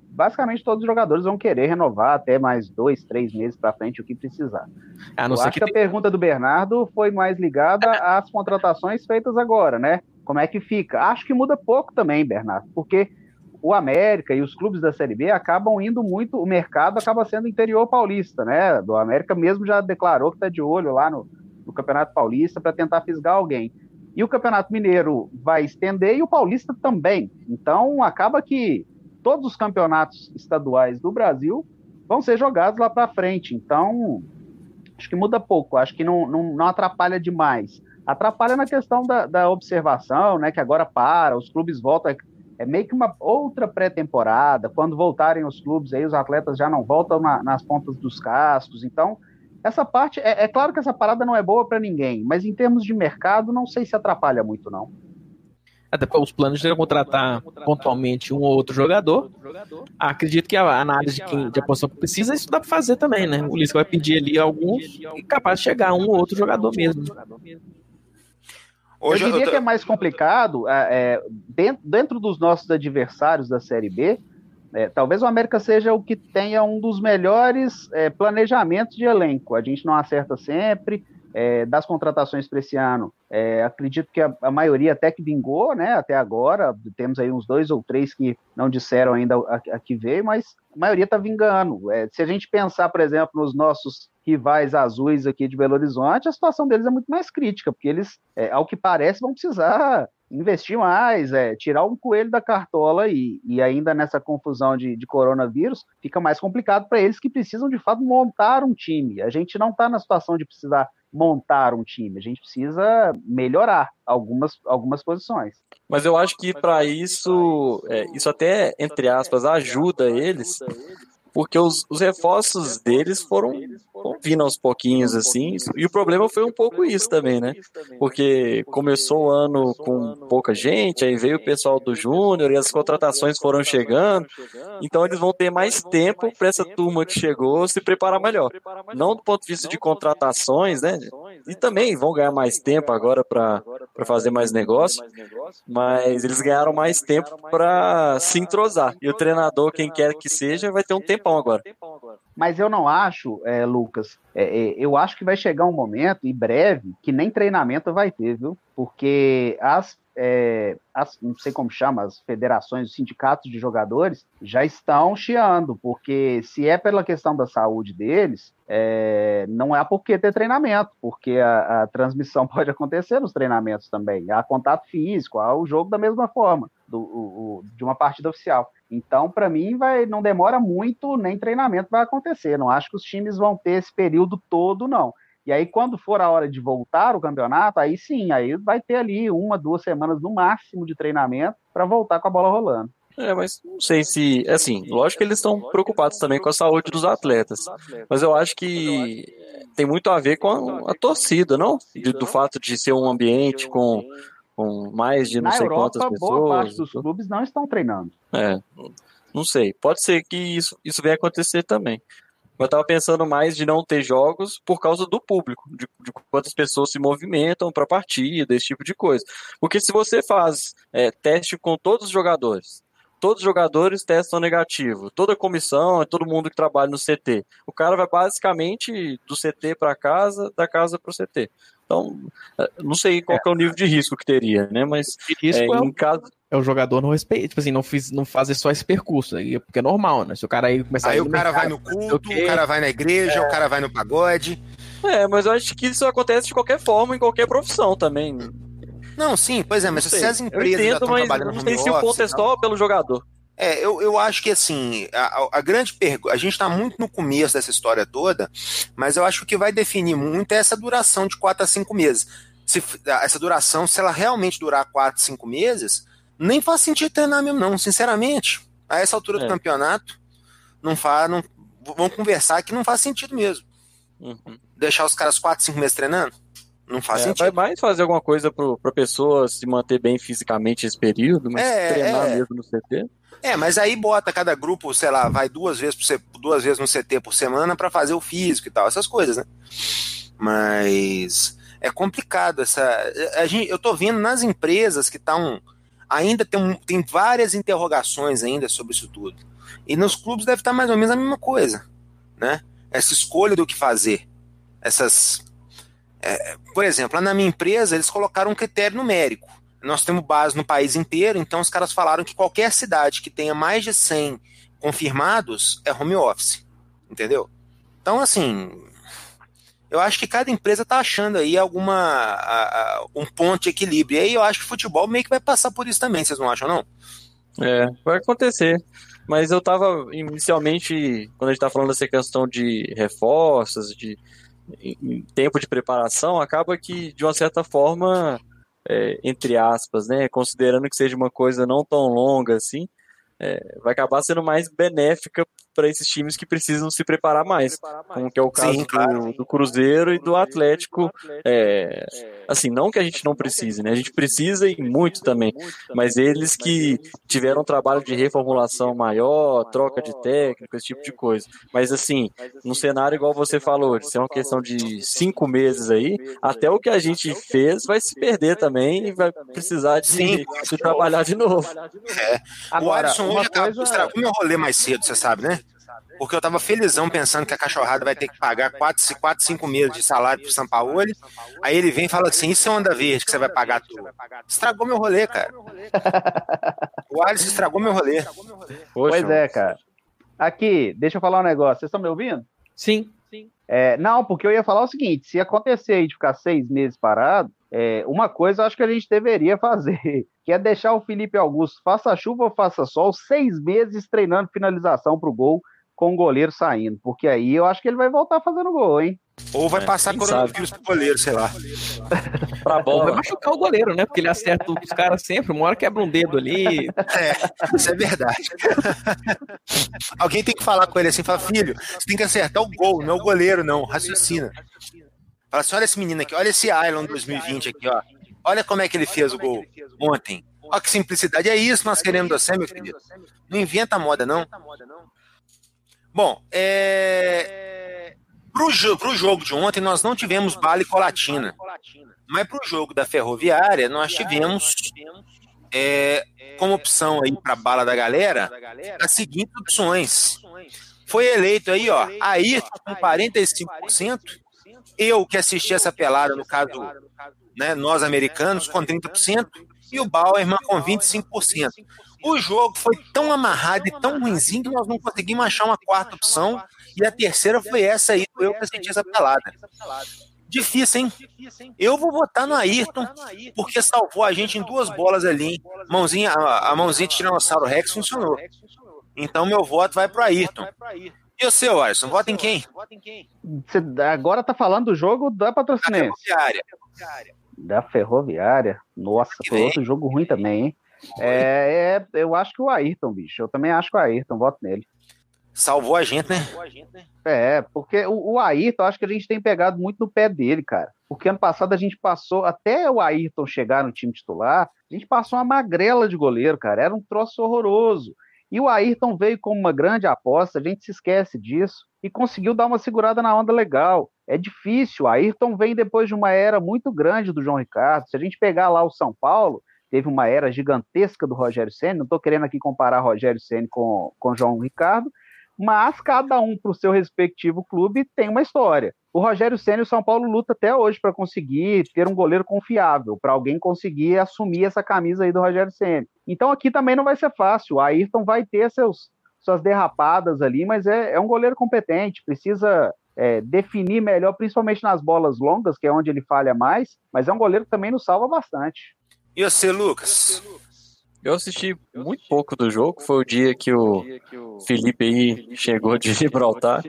basicamente todos os jogadores vão querer renovar até mais 2, 3 meses para frente, o que precisar. Eu acho que a pergunta do Bernardo foi mais ligada às contratações feitas agora, né? Como é que fica? Acho que muda pouco também, Bernardo, porque o América e os clubes da Série B acabam indo muito, o mercado acaba sendo interior paulista, né? Do América mesmo já declarou que está de olho lá no Campeonato Paulista para tentar fisgar alguém. E o Campeonato Mineiro vai estender e o Paulista também. Então, acaba que todos os campeonatos estaduais do Brasil vão ser jogados lá para frente. Então, acho que muda pouco. Acho que não atrapalha demais. Atrapalha na questão da observação, né? Que agora os clubes voltam. É meio que uma outra pré-temporada. Quando voltarem os clubes, aí os atletas já não voltam nas pontas dos cascos. Então, essa parte, é claro que essa parada não é boa para ninguém, mas em termos de mercado, não sei se atrapalha muito, não. Até porque os planos de contratar pontualmente um ou outro jogador. Acredito que a análise de posição que precisa, isso dá para fazer também, né? O Lisca vai pedir ali alguns e capaz de chegar um ou outro jogador mesmo. Eu diria que é mais complicado, dentro dos nossos adversários da Série B, talvez o América seja o que tenha um dos melhores planejamentos de elenco. A gente não acerta sempre. Das contratações para esse ano, acredito que a maioria até que vingou, né, até agora. Temos aí uns 2 ou 3 que não disseram ainda a que veio, mas a maioria está vingando. Se a gente pensar, por exemplo, nos nossos rivais azuis aqui de Belo Horizonte, a situação deles é muito mais crítica, porque eles, ao que parece, vão precisar investir mais, tirar um coelho da cartola e ainda nessa confusão de coronavírus, fica mais complicado para eles que precisam, de fato, montar um time. A gente não está na situação de precisar montar um time, a gente precisa melhorar algumas posições. Mas eu acho que para isso, isso até, entre aspas, ajuda eles, porque os reforços deles foram vindo aos pouquinhos, assim, e o problema foi um pouco isso também, né? Porque começou o ano com pouca gente, aí veio o pessoal do Júnior e as contratações foram chegando, então eles vão ter mais tempo para essa turma que chegou se preparar melhor. Não do ponto de vista de contratações, né? E também vão ganhar mais tempo agora para fazer mais negócio, mas eles ganharam mais tempo para se entrosar. E o treinador, quem quer que seja, vai ter um tempão agora. Mas eu não acho, Lucas, eu acho que vai chegar um momento, em breve, que nem treinamento vai ter, viu? Porque não sei como chama, as federações, os sindicatos de jogadores já estão chiando, porque se é pela questão da saúde deles, não há por que ter treinamento, porque a transmissão pode acontecer nos treinamentos também, há contato físico, há o jogo da mesma forma, de uma partida oficial. Então, para mim, não demora muito, nem treinamento vai acontecer. Não acho que os times vão ter esse período todo, não. E aí, quando for a hora de voltar o campeonato, aí sim, aí vai ter ali 1, 2 semanas no máximo de treinamento para voltar com a bola rolando. Mas não sei se, assim, lógico que eles estão preocupados também com a saúde dos atletas, mas eu acho que tem muito a ver com a torcida, não? Do fato de ser um ambiente com mais de não sei quantas pessoas. Boa parte dos clubes não estão treinando. Não sei. Pode ser que isso venha acontecer também. Eu estava pensando mais de não ter jogos por causa do público, de quantas pessoas se movimentam para a partida, esse tipo de coisa. Porque se você faz teste com todos os jogadores testam negativo, toda a comissão, todo mundo que trabalha no CT, o cara vai basicamente do CT para casa, da casa para o CT. Então, não sei qual que é o nível de risco que teria, né? Mas em caso... o jogador não respeita, tipo assim, não fazer só esse percurso, aí, porque é normal, né? Se o cara aí começar aí o cara vai no culto, o cara vai na igreja, o cara vai no pagode. Mas eu acho que isso acontece de qualquer forma, em qualquer profissão também. Não, sim, pois é, mas se as empresas já estão trabalhando no não sei se o ponto é só pelo jogador. Eu acho que assim, a grande pergunta, a gente está muito no começo dessa história toda, mas eu acho que o que vai definir muito é essa duração de 4 a 5 meses. Essa duração, se ela realmente durar 4, 5 meses, nem faz sentido treinar mesmo não, sinceramente. A essa altura do campeonato, vamos conversar que não faz sentido mesmo. Deixar os caras 4, 5 meses treinando? Não faz sentido. Vai mais fazer alguma coisa para a pessoa se manter bem fisicamente esse período, mas treinar mesmo no CT. Mas aí bota cada grupo, sei lá, vai 2 vezes no CT por semana para fazer o físico e tal, essas coisas, né? Mas é complicado eu tô vendo nas empresas que estão ainda tem várias interrogações ainda sobre isso tudo. E nos clubes deve estar mais ou menos a mesma coisa, né? Essa escolha do que fazer. Por exemplo, lá na minha empresa, eles colocaram um critério numérico. Nós temos base no país inteiro, então os caras falaram que qualquer cidade que tenha mais de 100 confirmados é home office, entendeu? Então, assim, eu acho que cada empresa está achando aí um ponto de equilíbrio. E aí eu acho que o futebol meio que vai passar por isso também, vocês não acham, não? Vai acontecer. Mas eu tava inicialmente, quando a gente tá falando dessa questão de reforços, de tempo de preparação, acaba que, de uma certa forma, entre aspas, né, considerando que seja uma coisa não tão longa assim, vai acabar sendo mais benéfica para esses times que precisam se preparar mais, como que é o caso Sim, claro. do Cruzeiro e do Atlético. Assim, não que a gente não precise, né? A gente precisa e muito também, mas eles que tiveram um trabalho de reformulação maior, troca de técnico, esse tipo de coisa. Mas assim, num cenário igual você falou, de ser uma questão de 5 meses aí, até o que a gente fez vai se perder também e vai precisar de trabalhar de novo. O Alisson hoje estragou meu rolê mais cedo, você sabe, né? Porque eu tava felizão pensando que a cachorrada vai ter que pagar 4, 5 meses de salário pro Sampaoli. Aí ele vem e fala assim, isso é onda verde que você vai pagar tudo. Estragou meu rolê, cara. O Alisson estragou meu rolê. Pois é, cara. Aqui, deixa eu falar um negócio. Vocês estão me ouvindo? Sim. Não, porque eu ia falar o seguinte, se acontecer aí de ficar 6 meses parado, uma coisa eu acho que a gente deveria fazer, que é deixar o Felipe Augusto, faça chuva ou faça sol, 6 meses treinando finalização pro gol, com o goleiro saindo, porque aí eu acho que ele vai voltar fazendo gol, hein? Ou vai passar coronavírus pro goleiro, sei lá. Pra bola. Ou vai machucar o goleiro, né? Porque ele acerta os caras sempre, uma hora quebra um dedo ali. Isso é verdade. Alguém tem que falar com ele assim, fala, filho, você tem que acertar o gol, não é o goleiro, não, raciocina. Fala assim, olha esse menino aqui, olha esse Island 2020 aqui, ó. Olha como é que ele fez o gol ontem. Olha que simplicidade, é isso que nós queremos de você, meu filho. Não inventa moda, não. Bom, pro jogo de ontem nós não tivemos bala e colatina, mas pro jogo da Ferroviária nós tivemos como opção aí pra bala da galera as seguintes opções. Foi eleito aí, ó, Ayrton com 45%, eu que assisti essa pelada, no caso, né, nós americanos, com 30%, e o Bauerman com 25%. O jogo foi tão amarrado e tão ruinzinho que nós não conseguimos achar uma quarta opção, e a terceira foi essa aí, eu que assisti essa pelada. Difícil, hein? Eu vou votar no Ayrton, porque salvou a gente em 2 bolas ali, hein? A mãozinha de Tiranossauro Rex funcionou. Então meu voto vai pro Ayrton. E o seu, Alisson, vota em quem? Você agora tá falando do jogo da Patrocinense. Da Ferroviária. Nossa, foi outro jogo ruim também, hein? Eu acho que o Ayrton, bicho. Eu também acho que o Ayrton, voto nele. Salvou a gente, né? Porque o Ayrton, acho que a gente tem pegado muito no pé dele, cara. Porque ano passado a gente passou, até o Ayrton chegar no time titular, a gente passou uma magrela de goleiro, cara. Era um troço horroroso. E o Ayrton veio como uma grande aposta, a gente se esquece disso, e conseguiu dar uma segurada na onda legal. É difícil, o Ayrton vem depois de uma era muito grande do João Ricardo. Se a gente pegar lá o São Paulo, teve uma era gigantesca do Rogério Ceni, não estou querendo aqui comparar Rogério Ceni com João Ricardo, mas cada um para o seu respectivo clube tem uma história. O Rogério Ceni e o São Paulo luta até hoje para conseguir ter um goleiro confiável, para alguém conseguir assumir essa camisa aí do Rogério Ceni. Então aqui também não vai ser fácil, o Ayrton vai ter suas derrapadas ali, mas é um goleiro competente, precisa definir melhor, principalmente nas bolas longas, que é onde ele falha mais, mas é um goleiro que também nos salva bastante. E você, Lucas? Eu assisti muito pouco do jogo, foi o dia que o Felipe aí chegou de Gibraltar,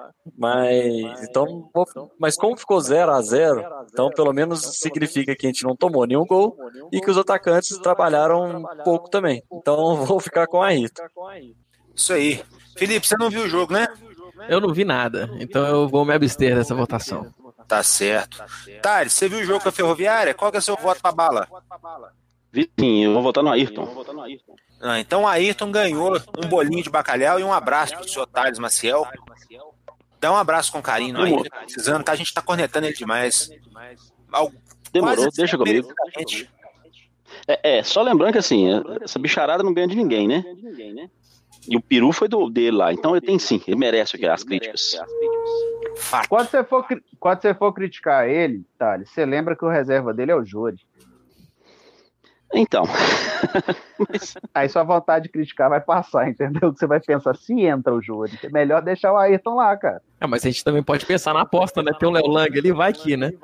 mas como ficou 0-0, então pelo menos significa que a gente não tomou nenhum gol e que os atacantes trabalharam um pouco também, então vou ficar com a Ayrton. Isso aí. Felipe, você não viu o jogo, né? Eu não vi nada, então eu vou me abster dessa votação. Tá certo. Thales, você viu o jogo com a Ferroviária? Qual que é o seu voto pra bala? Sim, eu vou votar no Ayrton. Então o Ayrton ganhou um bolinho de bacalhau e um abraço pro senhor Thales Maciel. Dá um abraço com carinho no Ayrton, tá precisando, tá? A gente tá cornetando ele demais. Demorou, deixa comigo. Só lembrando que assim, essa bicharada não ganha de ninguém, né? E o peru foi dele lá, então ele tem sim, ele merece as críticas. Quando você for criticar ele, Thales, você lembra que o reserva dele é o Jori. Então. Aí sua vontade de criticar vai passar, entendeu? Você vai pensar, se entra o Jori, é melhor deixar o Ayrton lá, cara. Mas a gente também pode pensar na aposta, né? Tem o Léo Lang ali, vai que, né?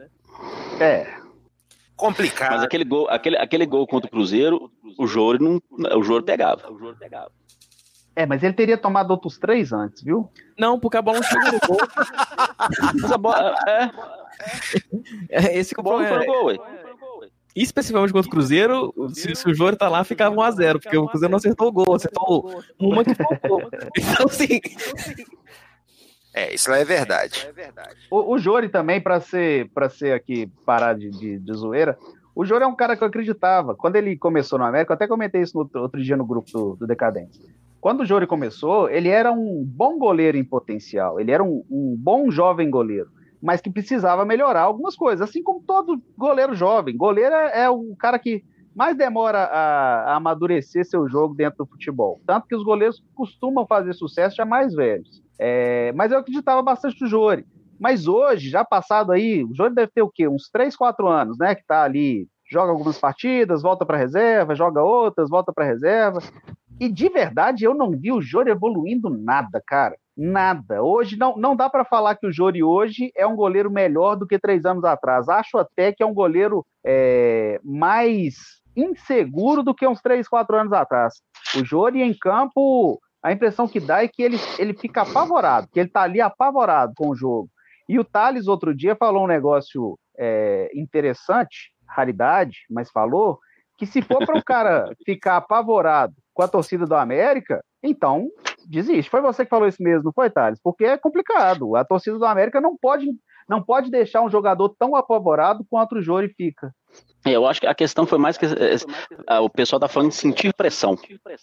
Complicado. Mas aquele gol contra o Cruzeiro, o Jori pegava. Mas ele teria tomado outros 3 antes, viu? Não, porque a bola não chegou no gol. Mas a bola... Esse que a bola não foi no gol, ué. Especificamente contra o Cruzeiro, se o Jori tá lá, ficava 1-0, porque o Cruzeiro não acertou o gol, acertou uma que faltou. Então, assim... Isso lá é verdade. O Jori também, pra ser aqui, parar de zoeira, o Jori é um cara que eu acreditava. Quando ele começou no América, eu até comentei isso outro dia no grupo do Decadentes. Quando o Jori começou, ele era um bom goleiro em potencial, ele era um bom jovem goleiro, mas que precisava melhorar algumas coisas, assim como todo goleiro jovem. Goleiro é o cara que mais demora a amadurecer seu jogo dentro do futebol. Tanto que os goleiros costumam fazer sucesso já mais velhos. Mas eu acreditava bastante no Jori. Mas hoje, já passado aí, o Jori deve ter o quê? Uns 3, 4 anos, né? Que tá ali, joga algumas partidas, volta para reserva, joga outras, volta para reserva. E de verdade, eu não vi o Jori evoluindo nada, cara. Nada. Hoje não dá para falar que o Jori hoje é um goleiro melhor do que 3 anos atrás. Acho até que é um goleiro mais inseguro do que uns 3, 4 anos atrás. O Jori em campo, a impressão que dá é que ele fica apavorado, que ele tá ali apavorado com o jogo. E o Thales outro dia falou um negócio interessante, raridade, mas falou que se for para o cara ficar apavorado com a torcida do América, então desiste. Foi você que falou isso mesmo, não foi, Thales? Porque é complicado. A torcida do América não pode deixar um jogador tão apavorado quanto o Jori fica. Eu acho que a questão foi mais que o pessoal tá falando de sentir pressão.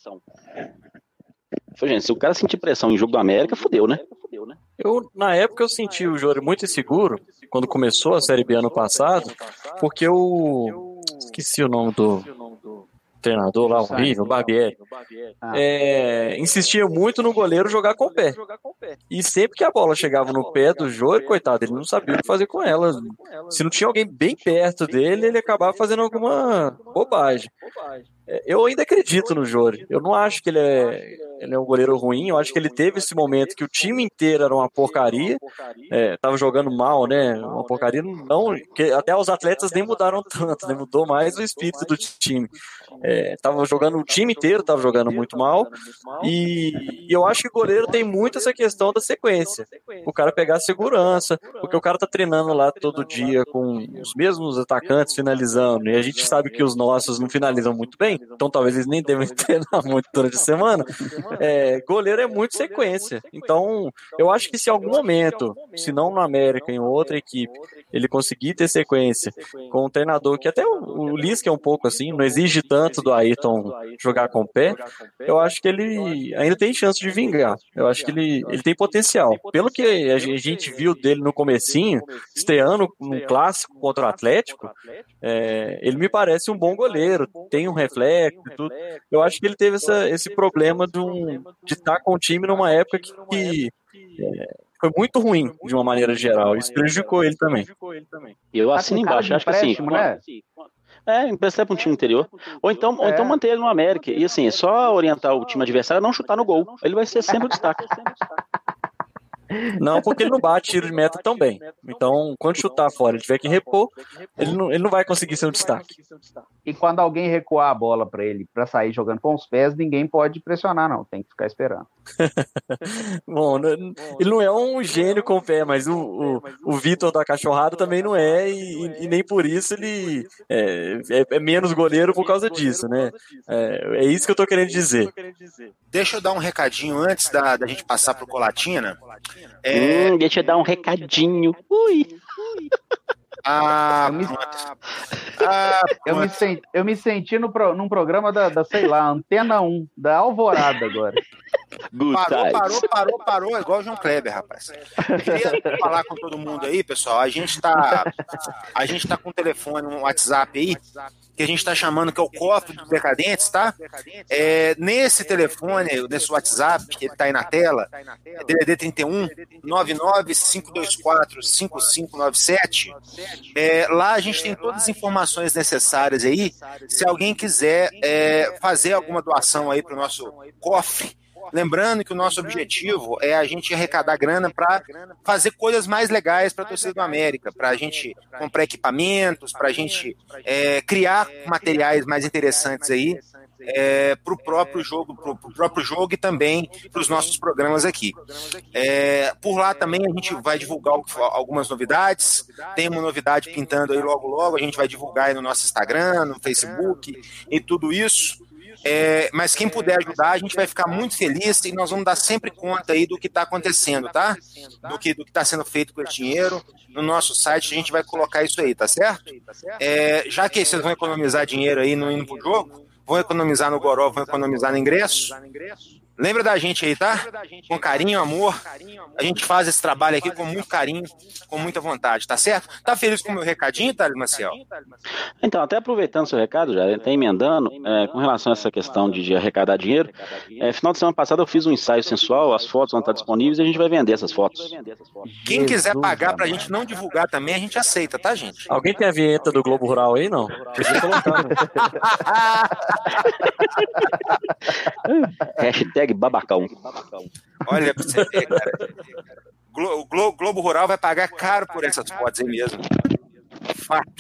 Gente, se o cara sentir pressão em jogo do América, fodeu, né? Na época eu senti o Jori muito inseguro, quando começou a Série B ano passado, porque eu esqueci o nome do treinador lá, horrível, Barbieri, insistia muito no goleiro jogar com o pé. E sempre que a bola chegava no pé do Jori, coitado, ele não sabia o que fazer com ela. Se não tinha alguém bem perto dele, ele acabava fazendo alguma bobagem. Eu ainda acredito no Jori. Eu não acho que ele é um goleiro ruim. Eu acho que ele teve esse momento que o time inteiro era uma porcaria. Tava jogando mal, né? Uma porcaria. Não, que até os atletas nem mudaram tanto, né? Mudou mais o espírito do time. Tava jogando, o time inteiro tava jogando muito mal. E eu acho que o goleiro tem muito essa questão da sequência. O cara pegar a segurança, porque o cara tá treinando lá todo dia com os mesmos atacantes finalizando. E a gente sabe que os nossos não finalizam muito bem. Então talvez eles nem devem treinar muito durante a semana. Goleiro é muito sequência. Então eu acho que se em algum momento, se não no América, em outra equipe, ele conseguir ter sequência com um treinador que até o Lisca é um pouco assim, não exige tanto do Ayrton jogar com o pé, eu acho que ele ainda tem chance de vingar. Eu acho que ele tem potencial. Pelo que a gente viu dele no comecinho, estreando num clássico contra o Atlético, ele me parece um bom goleiro, tem um reflexo e tudo. Eu acho que ele teve esse problema de estar com o time numa época que foi muito ruim, de uma maneira geral. Isso prejudicou ele também. Eu assino embaixo, acho que assim... emprestar para um time interior. Ou então manter ele no América. E assim, é só orientar o time adversário a não chutar no gol. Ele vai ser sempre o destaque. Não, porque ele não bate tiro de meta tão bem. Então, quando chutar fora e tiver que repor, ele não vai conseguir ser um destaque. E quando alguém recuar a bola para ele, para sair jogando com os pés, ninguém pode pressionar, não. Tem que ficar esperando. Bom, ele não é um gênio com o pé, mas o Vitor da cachorrada também não é, e nem por isso ele é menos goleiro por causa disso, né? É isso que eu tô querendo dizer. Deixa eu dar um recadinho antes da gente passar pro Colatina. Deixa eu dar um recadinho. Ui. Eu me senti num programa da sei lá, Antena 1, da Alvorada agora. Parou, igual o João Kleber, rapaz. Queria falar com todo mundo aí, pessoal. A gente tá com um telefone, um WhatsApp aí, que a gente tá chamando que é o Cofre dos Decadentes, tá? Nesse telefone, nesse WhatsApp, que ele tá aí na tela, DDD 31 99524 5597. Lá a gente tem todas as informações necessárias aí. Se alguém quiser fazer alguma doação aí para o nosso cofre, lembrando que o nosso objetivo é a gente arrecadar grana para fazer coisas mais legais para a torcida do América, para a gente comprar equipamentos, para a gente criar materiais mais interessantes aí para o próprio jogo e também para os nossos programas aqui. Por lá também a gente vai divulgar algumas novidades. Tem uma novidade pintando aí logo, a gente vai divulgar aí no nosso Instagram, no Facebook e tudo isso. Mas quem puder ajudar, a gente vai ficar muito feliz e nós vamos dar sempre conta aí do que está acontecendo, tá? Do que está sendo feito com esse dinheiro. No nosso site a gente vai colocar isso aí, tá certo? Já que vocês vão economizar dinheiro aí no indo pro jogo, vão economizar no Goró, vão economizar no ingresso. Lembra da gente aí, tá? Com carinho, amor. A gente faz esse trabalho aqui com muito carinho, com muita vontade, tá certo? Tá feliz com o meu recadinho, Thales Maciel? Então, até aproveitando seu recado, já até emendando, com relação a essa questão de arrecadar dinheiro, final de semana passada eu fiz um ensaio sensual, as fotos vão estar disponíveis e a gente vai vender essas fotos. Quem quiser pagar pra gente não divulgar também, a gente aceita, tá, gente? Alguém tem a vinheta do Globo Rural aí, não? Podia colocar. Hashtag babacão. Olha pra você ver, cara. O Globo Rural vai pagar caro por essas fotos aí mesmo. Fato.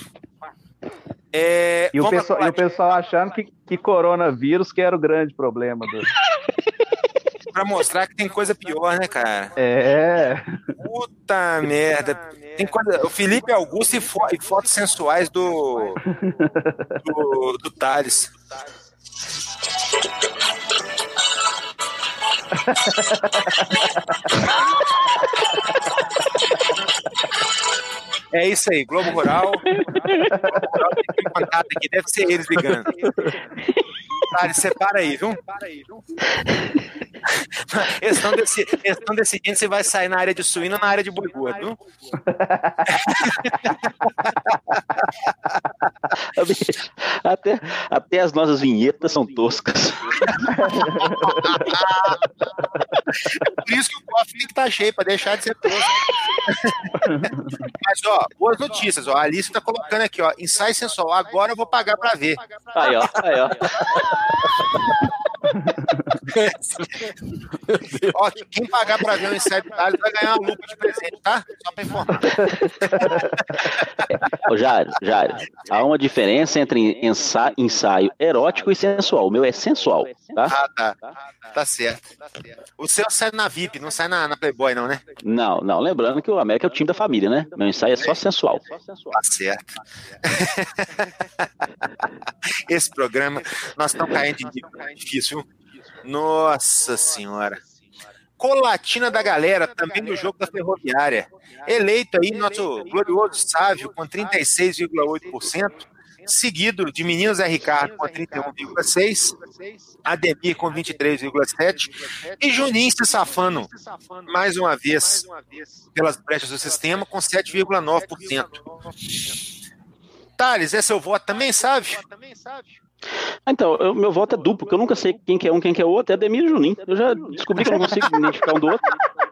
E o pessoal achando que coronavírus que era o grande problema do... Pra mostrar que tem coisa pior, né, cara? Puta merda. Tem coisa... O Felipe Augusto e fotos sensuais do Thales. É isso aí, Globo Rural. Tem contato aqui, deve ser eles ligando. Thales, separa aí, viu? Eles estão decidindo se vai sair na área de suíno ou na área de boi gordo, viu? Até as nossas vinhetas são toscas. Por isso que o cofre tem que estar cheio, para deixar de ser tosco. Mas, boas notícias, a Alice tá colocando aqui, ensaio sensual, agora eu vou pagar para ver. Aí, ó. Quem pagar para ver o ensaio do Thales vai ganhar uma lupa de presente, tá? Só para informar. Jário, há uma diferença entre ensaio erótico e sensual. O meu é sensual, tá? Tá certo. O seu sai na VIP, não sai na Playboy, não, né? Não, lembrando que o América é o time da família, né? Meu ensaio é só sensual. Tá certo. Esse programa, nós estamos caindo de difícil, viu? Nossa senhora. Colatina da galera, também do jogo da Ferroviária. Eleito aí nosso glorioso Sávio com 36,8%, seguido de Meninos Ricardo com 31,6%, Ademir com 23,7% e Juninho se safando, mais uma vez, pelas brechas do sistema, com 7,9%. Thales, é seu voto também, Sávio? Então, meu voto é duplo, porque eu nunca sei quem que é um, quem que é o outro, é Ademir e Juninho. Eu já descobri que eu não consigo identificar um do outro.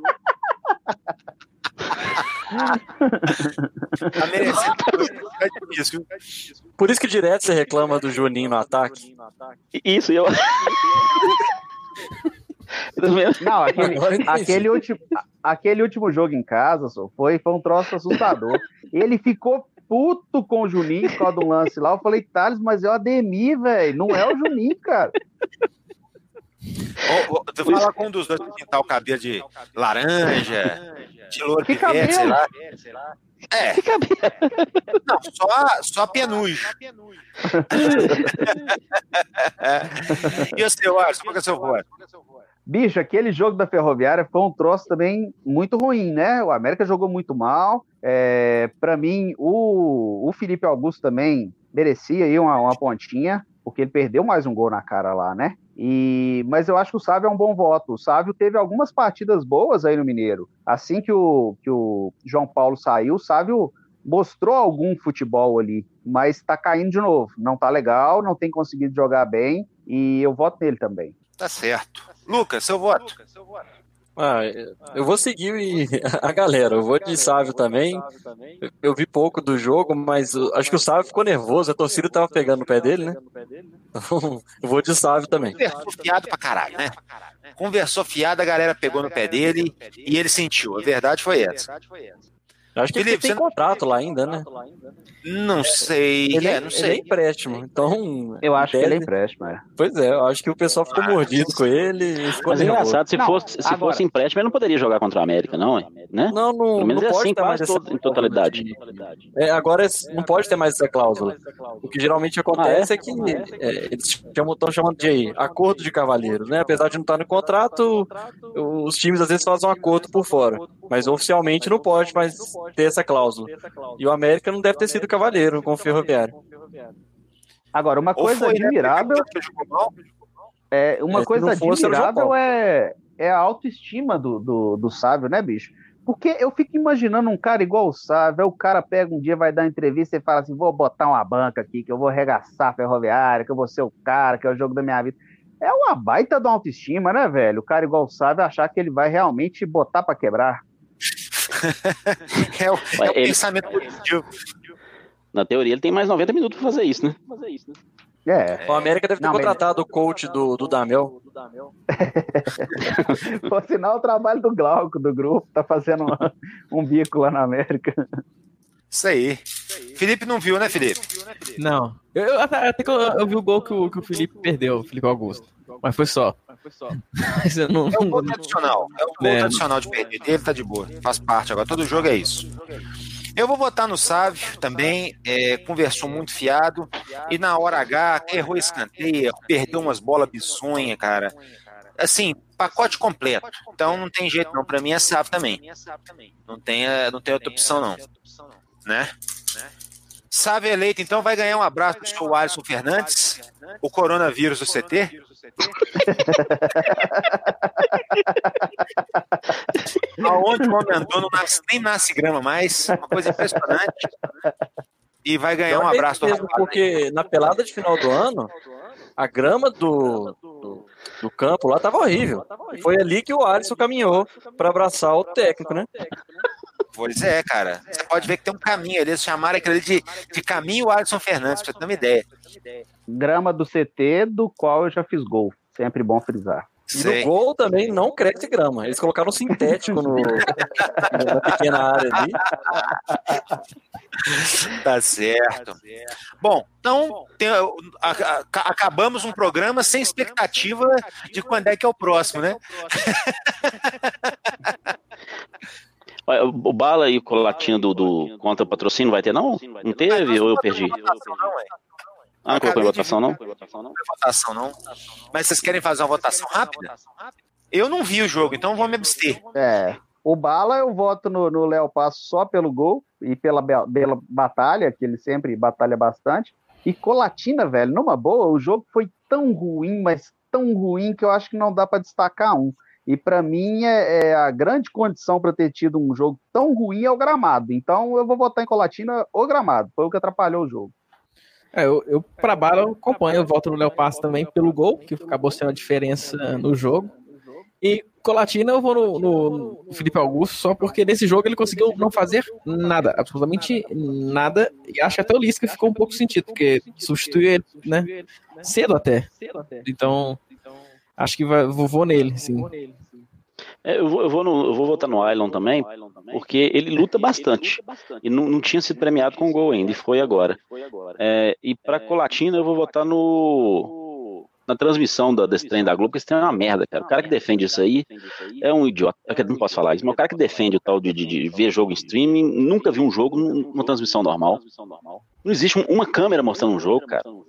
Tá merecendo. Por isso que direto você reclama do Juninho no ataque. Isso, eu... Não, aquele último jogo em casa foi um troço assustador. Ele ficou puto com o Juninho por causa do lance lá. Eu falei, Thales, mas é o Ademir, velho. Não é o Juninho, cara. Tu fala com um dos dois pra pintar o cabelo de laranja, de louro que pivete, sei lá. Que cabelo? Não, só penugem. E o seu, Alisson, qual que é o seu voto? Bicho, aquele jogo da Ferroviária foi um troço também muito ruim, né? O América jogou muito mal. Para mim, o Felipe Augusto também merecia aí uma pontinha, porque ele perdeu mais um gol na cara lá, né? Mas eu acho que o Sávio é um bom voto. O Sávio teve algumas partidas boas aí no Mineiro. Assim que o João Paulo saiu, o Sávio mostrou algum futebol ali, mas tá caindo de novo. Não tá legal, não tem conseguido jogar bem, e eu voto nele também. Tá certo. Lucas, seu voto. Eu vou seguir a galera, eu vou de Sávio também. Eu vi pouco do jogo, mas acho que o Sávio ficou nervoso, a torcida tava pegando no pé dele, né? Então, eu vou de Sávio também. Conversou fiado pra caralho, né? Conversou fiado, a galera pegou no pé dele e ele sentiu. A verdade foi essa. Eu acho que Felipe, ele tem contrato lá ainda, né? Não sei. Não sei. Ele é empréstimo, então... Eu acho que ele é empréstimo, Pois é, eu acho que o pessoal ficou mordido com ele e ficou Mas é nervoso. engraçado, se fosse empréstimo, ele não poderia jogar contra o América, não, né? Não Pelo menos não é pode assim, ter mais quase em totalidade. Agora não pode ter mais essa cláusula. O que geralmente acontece é que eles estão chamando de acordo de cavalheiros, né? Apesar de não estar no contrato, os times às vezes fazem um acordo por fora, mas oficialmente não pode mais ter essa cláusula. E o América não deve ter sido cavalheiro com o Ferroviário. Agora, uma coisa admirável é a autoestima do Sávio, né, bicho? Porque eu fico imaginando um cara igual o Sávio, o cara pega um dia, vai dar uma entrevista e fala assim, vou botar uma banca aqui, que eu vou arregaçar a Ferroviária, que eu vou ser o cara, que é o jogo da minha vida. É uma baita de uma autoestima, né, velho? O cara igual o Sávio achar que ele vai realmente botar pra quebrar. É o pensamento positivo. Na teoria, ele tem mais 90 minutos pra fazer isso, né? O América deve ter contratado o coach do Damel. Por sinal, o trabalho do Glauco, do grupo, tá fazendo um bico lá na América. Isso aí. Felipe não viu, né, Felipe? Não. Até que eu vi o gol que o Felipe perdeu, o Felipe Augusto. Mas foi só. Mas eu não, é o gol tradicional. É o gol tradicional de perder dele, tá de boa. Faz parte agora. Todo jogo é isso. Eu vou votar no Sávio também, conversou muito fiado, e na hora H errou escanteio, perdeu umas bolas bizonhas, cara. Assim, pacote completo. Então não tem jeito não, pra mim é Sávio também. Não tem outra opção não. Né? Sávio eleito, então vai ganhar um abraço do seu Alisson Fernandes, o coronavírus do CT. Aonde o homem andou, nem nasce grama mais. Uma coisa impressionante. E vai ganhar um abraço do mesmo, porque na pelada de final do ano, a grama do campo lá tava horrível. Foi ali que o Alisson caminhou para abraçar o técnico, né? Pois é, cara. Você pode ver que tem um caminho ali. Eles chamaram aquele de caminho Alisson Fernandes, pra você ter uma ideia. Grama do CT, do qual eu já fiz gol. Sempre bom frisar. E no gol também não cresce grama. Eles colocaram sintético na pequena área ali. Tá certo. Bom, então acabamos um programa sem expectativa de quando é que é o próximo, né? O Bala e o Colatinho do contra patrocínio vai ter, não? Não teve ou eu perdi? Não colocou em votação, não? Votação, não. Mas vocês querem fazer uma votação rápida? Eu não vi o jogo, então vou me abster. O Bala eu voto no Léo Passo só pelo gol e pela batalha, que ele sempre batalha bastante. E Colatina, velho, numa boa, o jogo foi tão ruim, mas tão ruim que eu acho que não dá para destacar um. E para mim a grande condição para ter tido um jogo tão ruim é o gramado. Então eu vou votar em Colatina o gramado. Foi o que atrapalhou o jogo. Eu para Bala eu acompanho, eu voto no Léo Passo também pelo gol, que acabou sendo a diferença no jogo. E Colatina eu vou no Felipe Augusto, só porque nesse jogo ele conseguiu não fazer nada, absolutamente nada. E acho que até o Lisca ficou um pouco sentido, porque substituiu ele, né? Cedo até. Então, acho que vou nele, sim. Eu vou votar no Ailon também, porque ele luta bastante. E não tinha sido premiado com gol ainda, e foi agora. E para Colatina eu vou votar na transmissão desse trem da Globo, porque esse trem é uma merda, cara. O cara que defende isso aí é um idiota. Eu não posso falar isso, mas o cara que defende o tal de ver jogo em streaming nunca viu um jogo numa transmissão normal. Não existe uma câmera mostrando um jogo, cara.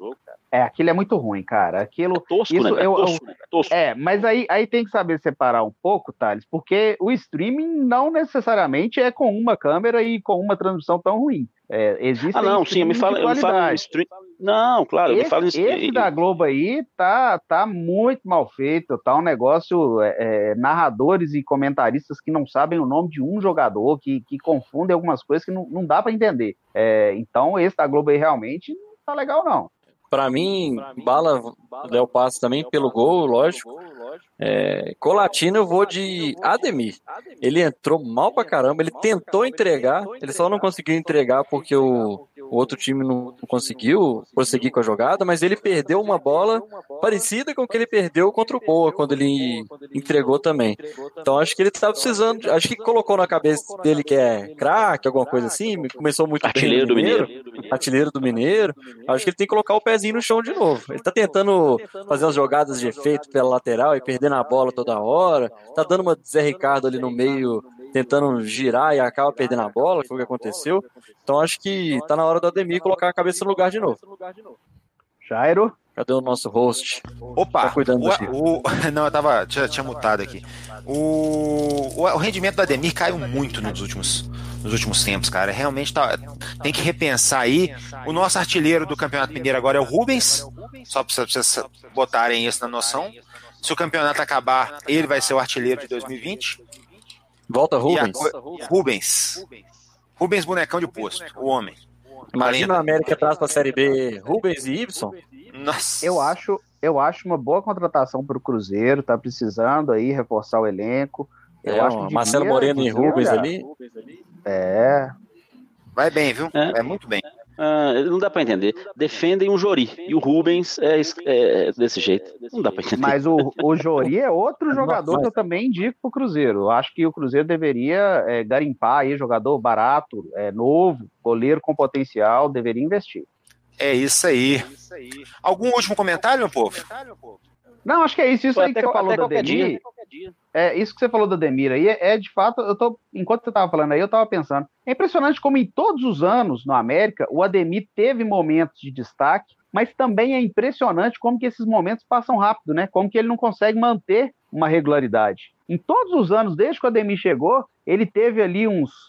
Aquilo é muito ruim, cara. Aquilo. Tosco, Isso, né? Tosco. Mas aí tem que saber separar um pouco, Thales, porque o streaming não necessariamente é com uma câmera e com uma transmissão tão ruim. Existem Não, sim, eu me falo em stream. Não, claro, eu me falo em esse da Globo aí tá muito mal feito, tá um negócio, narradores e comentaristas que não sabem o nome de um jogador, que confundem algumas coisas que não dá para entender. Então esse da Globo aí realmente não tá legal, não. Pra mim, Bala Léo Passo também pelo gol, lógico. Colatino eu vou de Ademir. Ele entrou mal pra caramba, ele tentou entregar, ele só não conseguiu entregar porque o outro time não conseguiu prosseguir com a jogada, mas ele perdeu uma bola parecida com o que ele perdeu contra o Boa, quando ele entregou também. Então acho que ele tá precisando, acho que colocou na cabeça dele que é craque, alguma coisa assim, começou muito artilheiro bem do Mineiro. Artilheiro do Mineiro. Acho que ele tem que colocar o pezinho no chão de novo. Ele tá tentando fazer umas jogadas de efeito pela lateral e perdendo a bola toda hora. Tá dando uma de Zé Ricardo ali no meio, tentando girar e acaba perdendo a bola, foi o que aconteceu. Então acho que tá na hora do Ademir colocar a cabeça no lugar de novo. Jairo? Cadê o nosso host? Opa! Tá cuidando não, eu tinha mutado aqui. O rendimento do Ademir caiu muito nos últimos tempos, cara. Realmente tem que repensar aí. O nosso artilheiro do Campeonato Mineiro agora é o Rubens, só para vocês botarem isso na noção. Se o campeonato acabar, ele vai ser o artilheiro de 2020. Volta Rubens. Rubens, bonecão de posto, o homem. Imagina a América traz pra Série B Rubens e Ibson. Nossa. Eu acho uma boa contratação para o Cruzeiro, tá precisando aí reforçar o elenco. Eu acho que Marcelo Moreno e Rubens ali. Vai bem, viu? É muito bem. Não dá pra entender. Defendem o Jori e o Rubens é desse jeito. Não dá pra entender. Mas o Jori é outro jogador que eu também indico pro Cruzeiro. Eu acho que o Cruzeiro deveria garimpar aí jogador barato, novo, goleiro com potencial, deveria investir. É isso aí. Algum último comentário, meu povo? Não, acho que é isso. Isso aí que você falou do Ademir. Isso que você falou do Ademir aí, de fato, enquanto você estava falando aí, eu estava pensando. É impressionante como em todos os anos no América, o Ademir teve momentos de destaque, mas também é impressionante como que esses momentos passam rápido, né? Como que ele não consegue manter uma regularidade. Em todos os anos, desde que o Ademir chegou, ele teve ali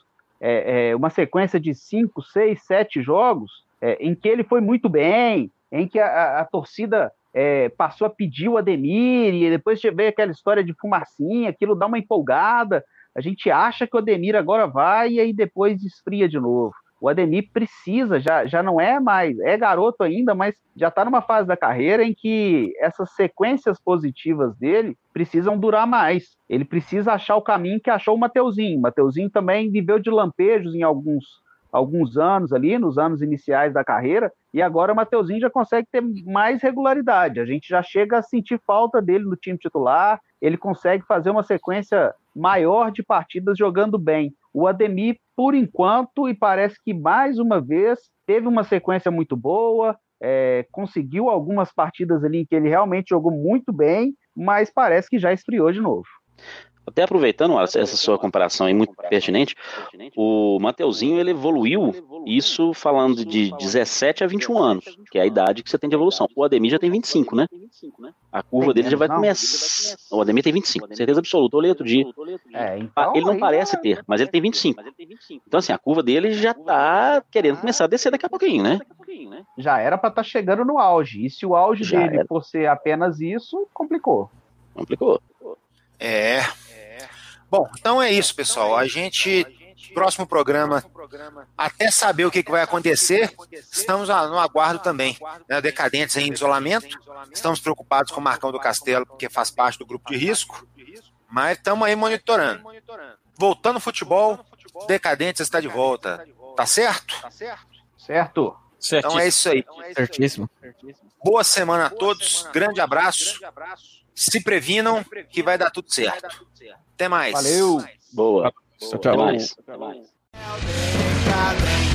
uma sequência de 5, 6, 7 jogos em que ele foi muito bem, em que a torcida passou a pedir o Ademir, e depois veio aquela história de fumacinha, aquilo dá uma empolgada, a gente acha que o Ademir agora vai e aí depois esfria de novo. O Ademir precisa, já não é mais, é garoto ainda, mas já está numa fase da carreira em que essas sequências positivas dele precisam durar mais. Ele precisa achar o caminho que achou o Mateuzinho. O Mateuzinho também viveu de lampejos em alguns anos ali, nos anos iniciais da carreira, e agora o Mateuzinho já consegue ter mais regularidade. A gente já chega a sentir falta dele no time titular, ele consegue fazer uma sequência maior de partidas jogando bem. O Ademir, por enquanto, e parece que mais uma vez, teve uma sequência muito boa, conseguiu algumas partidas ali em que ele realmente jogou muito bem, mas parece que já esfriou de novo. Até aproveitando essa sua comparação aí muito pertinente, o Mateuzinho ele evoluiu, isso falando de 17 a 21 anos, que é a idade que você tem de evolução. O Ademir já tem 25, né? A curva dele já vai começar. O Ademir tem 25, certeza absoluta. Eu olhei outro dia. Então, ele não parece ter, mas ele tem 25. Então, assim, a curva dele já tá querendo começar a descer daqui a pouquinho, né? Já era para estar chegando no auge. E se o auge dele for ser apenas isso, complicou. Bom, então é isso, pessoal. A gente, próximo programa, até saber o que vai acontecer, estamos no aguardo também. Né? Decadentes em isolamento, estamos preocupados com o Marcão do Castelo, porque faz parte do grupo de risco, mas estamos aí monitorando. Voltando ao futebol, Decadentes está de volta. Tá certo? Certo. Então é isso aí. Certíssimo. Boa semana a todos, grande abraço. Se previnam que vai dar tudo certo. Até mais. Valeu. Boa. Tchau. Até mais.